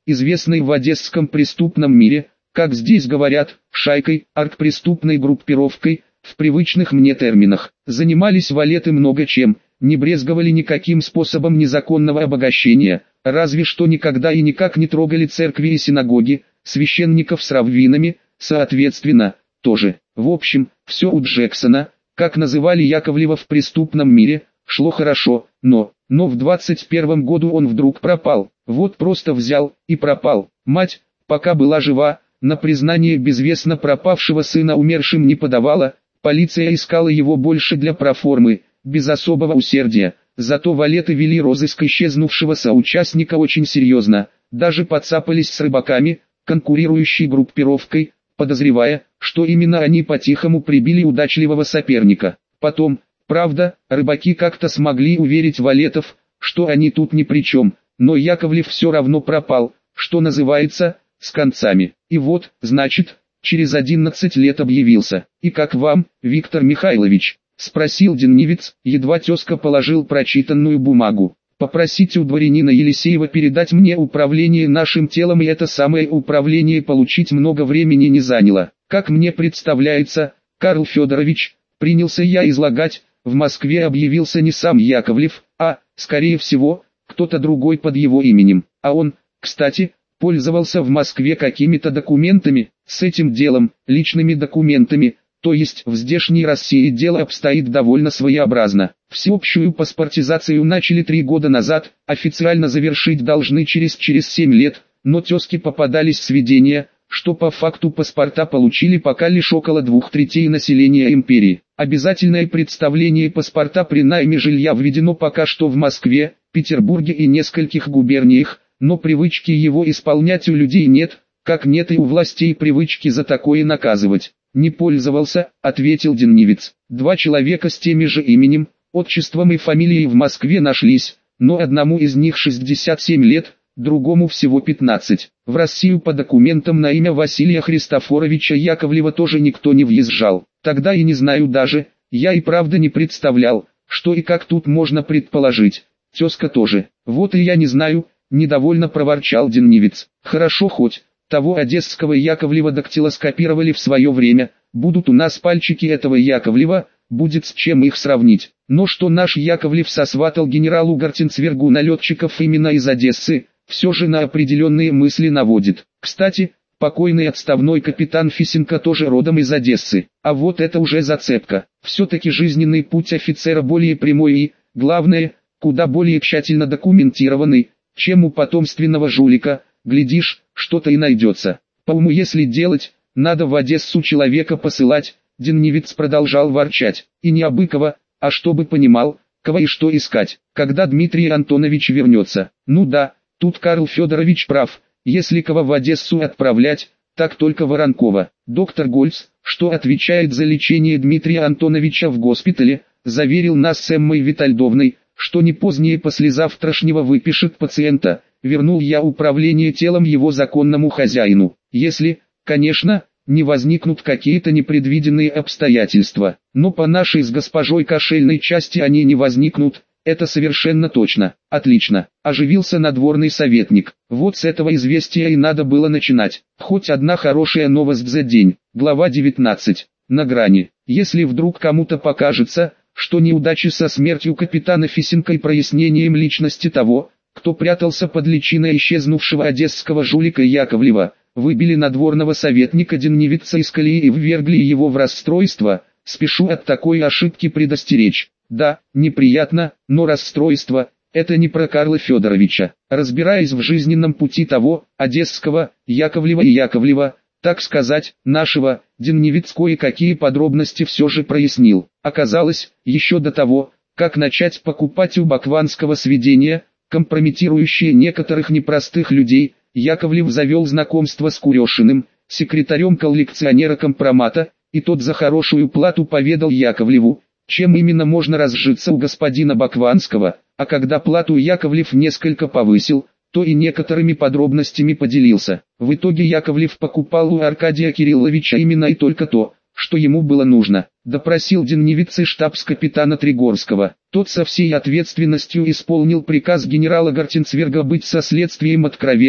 известной в одесском преступном мире, как здесь говорят, шайкой, оргпреступной группировкой, в привычных мне терминах. Занимались валеты много чем, не брезговали никаким способом незаконного обогащения, разве что никогда и никак не трогали церкви и синагоги, священников с раввинами, соответственно, тоже. В общем, все у Джексона, как называли Яковлева в преступном мире, шло хорошо, но, но в двадцать первом году он вдруг пропал, вот просто взял и пропал. Мать, пока была жива, на признание безвестно пропавшего сына умершим не подавала, полиция искала его больше для проформы, без особого усердия, зато валеты вели розыск исчезнувшего соучастника очень серьезно, даже подцапались с рыбаками, конкурирующей группировкой, подозревая, что именно они по-тихому прибили удачливого соперника. Потом, правда, рыбаки как-то смогли уверить валетов, что они тут ни при чем, но Яковлев все равно пропал, что называется, с концами. И вот, значит, через одиннадцать лет объявился. «И как вам, Виктор Михайлович?» — спросил Денивец, едва тезка положил прочитанную бумагу. «Попросите у дворянина Елисеева передать мне управление нашим телом, и это самое управление получить много времени не заняло. Как мне представляется, Карл Федорович, принялся я излагать, в Москве объявился не сам Яковлев, а, скорее всего, кто-то другой под его именем. А он, кстати, пользовался в Москве какими-то документами, с этим делом, личными документами, то есть в здешней России дело обстоит довольно своеобразно. Всеобщую паспортизацию начали три года назад, официально завершить должны через через семь лет, но тезки попадались сведения, что по факту паспорта получили пока лишь около двух третей населения империи. Обязательное представление паспорта при найме жилья введено пока что в Москве, Петербурге и нескольких губерниях, но привычки его исполнять у людей нет, как нет и у властей привычки за такое наказывать. «Не пользовался», — ответил Денивец. «Два человека с теми же именем, отчеством и фамилией в Москве нашлись, но одному из них шестьдесят семь лет, другому всего пятнадцать. В Россию по документам на имя Василия Христофоровича Яковлева тоже никто не въезжал. Тогда и не знаю даже, я и правда не представлял, что и как тут можно предположить. Тезка тоже. Вот и я не знаю», — недовольно проворчал Денивец. «Хорошо хоть того одесского Яковлева дактилоскопировали в свое время, будут у нас пальчики этого Яковлева, будет с чем их сравнить. Но что наш Яковлев сосватал генералу Гартенцвергу налетчиков именно из Одессы, все же на определенные мысли наводит. Кстати, покойный отставной капитан Фисенко тоже родом из Одессы. А вот это уже зацепка. Все-таки жизненный путь офицера более прямой и, главное, куда более тщательно документированный, чем у потомственного жулика. Глядишь, что-то и найдется. По уму если делать, надо в Одессу человека посылать. Денивец продолжал ворчать. И не Абыкова, а чтобы понимал, кого и что искать, когда Дмитрий Антонович вернется. Ну да, тут Карл Федорович прав. Если кого в Одессу отправлять, так только Воронкова. Доктор Гольц, что отвечает за лечение Дмитрия Антоновича в госпитале, заверил нас с Эммой Витальдовной, что не позднее послезавтрашнего выпишет пациента. Вернул я управление телом его законному хозяину, если, конечно, не возникнут какие-то непредвиденные обстоятельства. Но по нашей с госпожой Кошельной части они не возникнут, это совершенно точно. Отлично, оживился надворный советник. Вот с этого известия и надо было начинать. Хоть одна хорошая новость за день. Глава девятнадцать. На грани. Если вдруг кому-то покажется, что неудачи со смертью капитана Фисенко и прояснением личности того, кто прятался под личиной исчезнувшего одесского жулика Яковлева, выбили надворного советника Денивеца из колеи и ввергли его в расстройство, спешу от такой ошибки предостеречь. Да, неприятно, но расстройство – это не про Карла Федоровича. Разбираясь в жизненном пути того, одесского, Яковлева и Яковлева, так сказать, нашего, Денивец кое-какие подробности все же прояснил. Оказалось, еще до того, как начать покупать у Бакванского сведения, компрометирующие некоторых непростых людей, Яковлев завел знакомство с Курешиным, секретарем коллекционера компромата, и тот за хорошую плату поведал Яковлеву, чем именно можно разжиться у господина Бакванского, а когда плату Яковлев несколько повысил, то и некоторыми подробностями поделился. В итоге Яковлев покупал у Аркадия Кирилловича именно и только то, что ему было нужно. Допросил Денивец и штабс-капитана Тригорского. Тот со всей ответственностью исполнил приказ генерала Гартенцверга быть со следствием откровенным,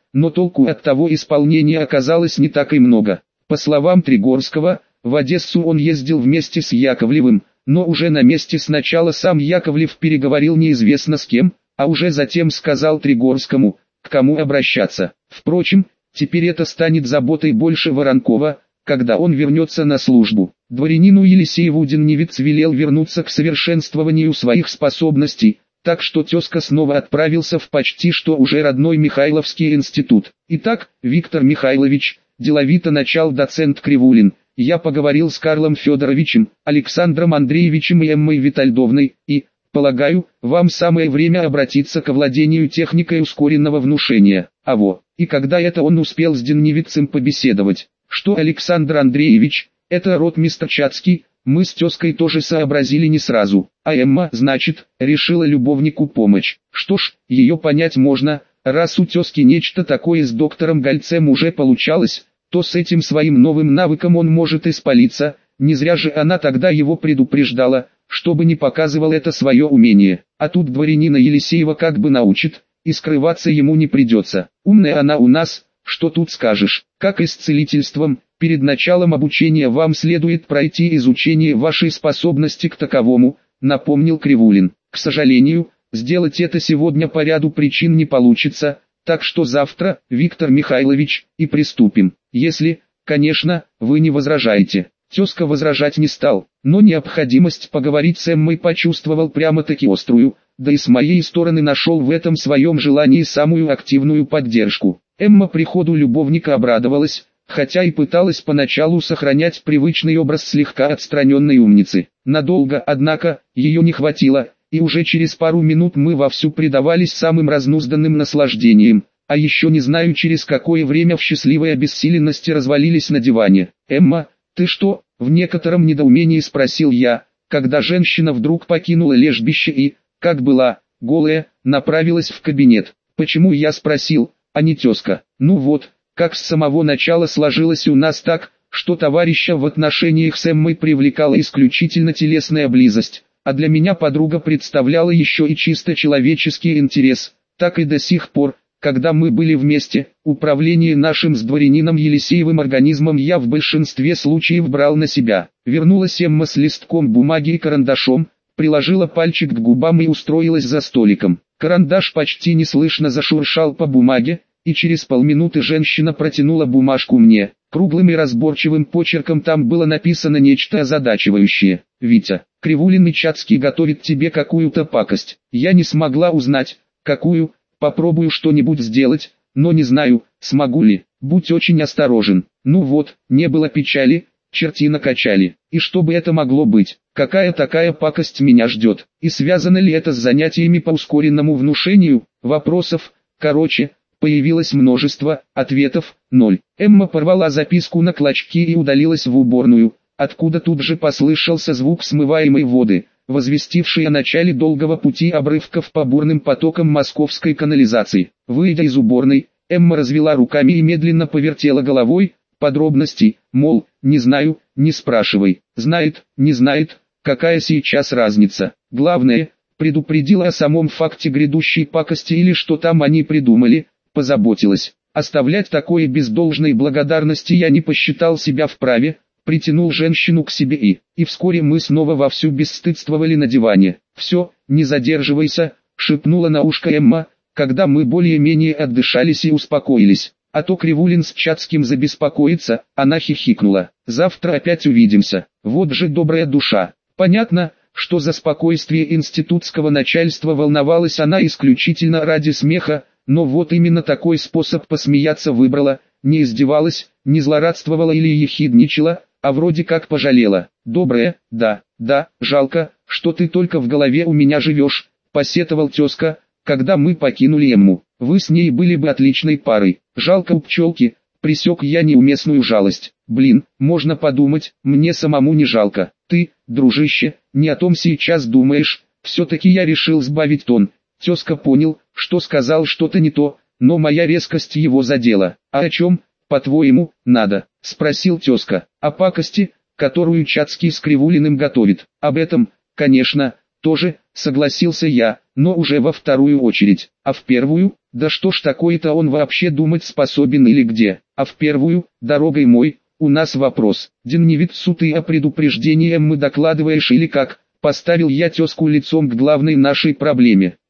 но толку от того исполнения оказалось не так и много. По словам Тригорского, в Одессу он ездил вместе с Яковлевым, но уже на месте сначала сам Яковлев переговорил неизвестно с кем, а уже затем сказал Тригорскому, к кому обращаться. Впрочем, теперь это станет заботой больше Воронкова, когда он вернется на службу. Дворянину Елисееву Деневец велел вернуться к совершенствованию своих способностей, так что тезка снова отправился в почти что уже родной Михайловский институт. Итак, Виктор Михайлович, деловито начал доцент Кривулин, я поговорил с Карлом Федоровичем, Александром Андреевичем и Эммой Витальдовной, и, полагаю, вам самое время обратиться к владению техникой ускоренного внушения. А во, и когда это он успел с Деневицем побеседовать? Что Александр Андреевич, это ротмистр Чацкий, мы с тезкой тоже сообразили не сразу, а Эмма, значит, решила любовнику помочь. Что ж, ее понять можно, раз у тезки нечто такое с доктором Гальцем уже получалось, то с этим своим новым навыком он может испалиться, не зря же она тогда его предупреждала, чтобы не показывал это свое умение, а тут дворянина Елисеева как бы научит, и скрываться ему не придется. Умная она у нас, что тут скажешь, как и с целительством, перед началом обучения вам следует пройти изучение вашей способности к таковому, напомнил Кривулин. К сожалению, сделать это сегодня по ряду причин не получится, так что завтра, Виктор Михайлович, и приступим, если, конечно, вы не возражаете. Тезка возражать не стал, но необходимость поговорить с Эммой почувствовал прямо-таки острую, да и с моей стороны нашел в этом своем желании самую активную поддержку. Эмма приходу любовника обрадовалась, хотя и пыталась поначалу сохранять привычный образ слегка отстраненной умницы. Надолго, однако, ее не хватило, и уже через пару минут мы вовсю предавались самым разнузданным наслаждениям, а еще не знаю через какое время в счастливой обессиленности развалились на диване. «Эмма, ты что?» — в некотором недоумении спросил я, когда женщина вдруг покинула лежбище и, как была, голая, направилась в кабинет. «Почему?» — я спросил, а не тезка. «Ну вот, как с самого начала сложилось у нас так, что товарища в отношениях с Эммой привлекала исключительно телесная близость, а для меня подруга представляла еще и чисто человеческий интерес, так и до сих пор, когда мы были вместе, управление нашим с дворянином Елисеевым организмом я в большинстве случаев брал на себя». Вернулась Эмма с листком бумаги и карандашом, приложила пальчик к губам и устроилась за столиком. Карандаш почти неслышно зашуршал по бумаге, и через полминуты женщина протянула бумажку мне. Круглым и разборчивым почерком там было написано нечто озадачивающее. «Витя, Кривулин и Чацкий готовят тебе какую-то пакость. Я не смогла узнать, какую, попробую что-нибудь сделать, но не знаю, смогу ли. Будь очень осторожен». Ну вот, не было печали, черти накачали. И что бы это могло быть? Какая такая пакость меня ждет? И связано ли это с занятиями по ускоренному внушению? Вопросов, короче, появилось множество, ответов – ноль. Эмма порвала записку на клочки и удалилась в уборную, откуда тут же послышался звук смываемой воды, возвестивший о начале долгого пути обрывков по бурным потокам московской канализации. Выйдя из уборной, Эмма развела руками и медленно повертела головой. Подробностей, мол, не знаю, не спрашивай. Знает, не знает, какая сейчас разница. Главное, предупредила о самом факте грядущей пакости или что там они придумали, позаботилась. Оставлять такое без должной благодарности я не посчитал себя вправе, притянул женщину к себе и, и вскоре мы снова вовсю бесстыдствовали на диване. «Все, не задерживайся», — шепнула на ушко Эмма, когда мы более-менее отдышались и успокоились. «А то Кривулин с Чацким забеспокоится», — она хихикнула. «Завтра опять увидимся». Вот же добрая душа. Понятно, что за спокойствие институтского начальства волновалась она исключительно ради смеха, но вот именно такой способ посмеяться выбрала, не издевалась, не злорадствовала или ехидничала, а вроде как пожалела. «Добрая, да, да, жалко, что ты только в голове у меня живешь», — посетовал тезка, когда мы покинули Эмму. «Вы с ней были бы отличной парой. Жалко у пчелки», — пресек я неуместную жалость. «Блин, можно подумать, мне самому не жалко. Ты, дружище, не о том сейчас думаешь». Все-таки я решил сбавить тон. Тезка понял, что сказал что-то не то, но моя резкость его задела. «А о чем, по-твоему, надо?» — спросил тезка. «О пакости, которую Чацкий с Кривулиным готовит. Об этом, конечно, Тоже, согласился я, но уже во вторую очередь. А в первую? Да что ж такое-то, он вообще думать способен или где? А в первую, дорогой мой, у нас вопрос. Ден не вид в суд и о предупреждении мы докладываешь или как? Поставил я тезку лицом к главной нашей проблеме.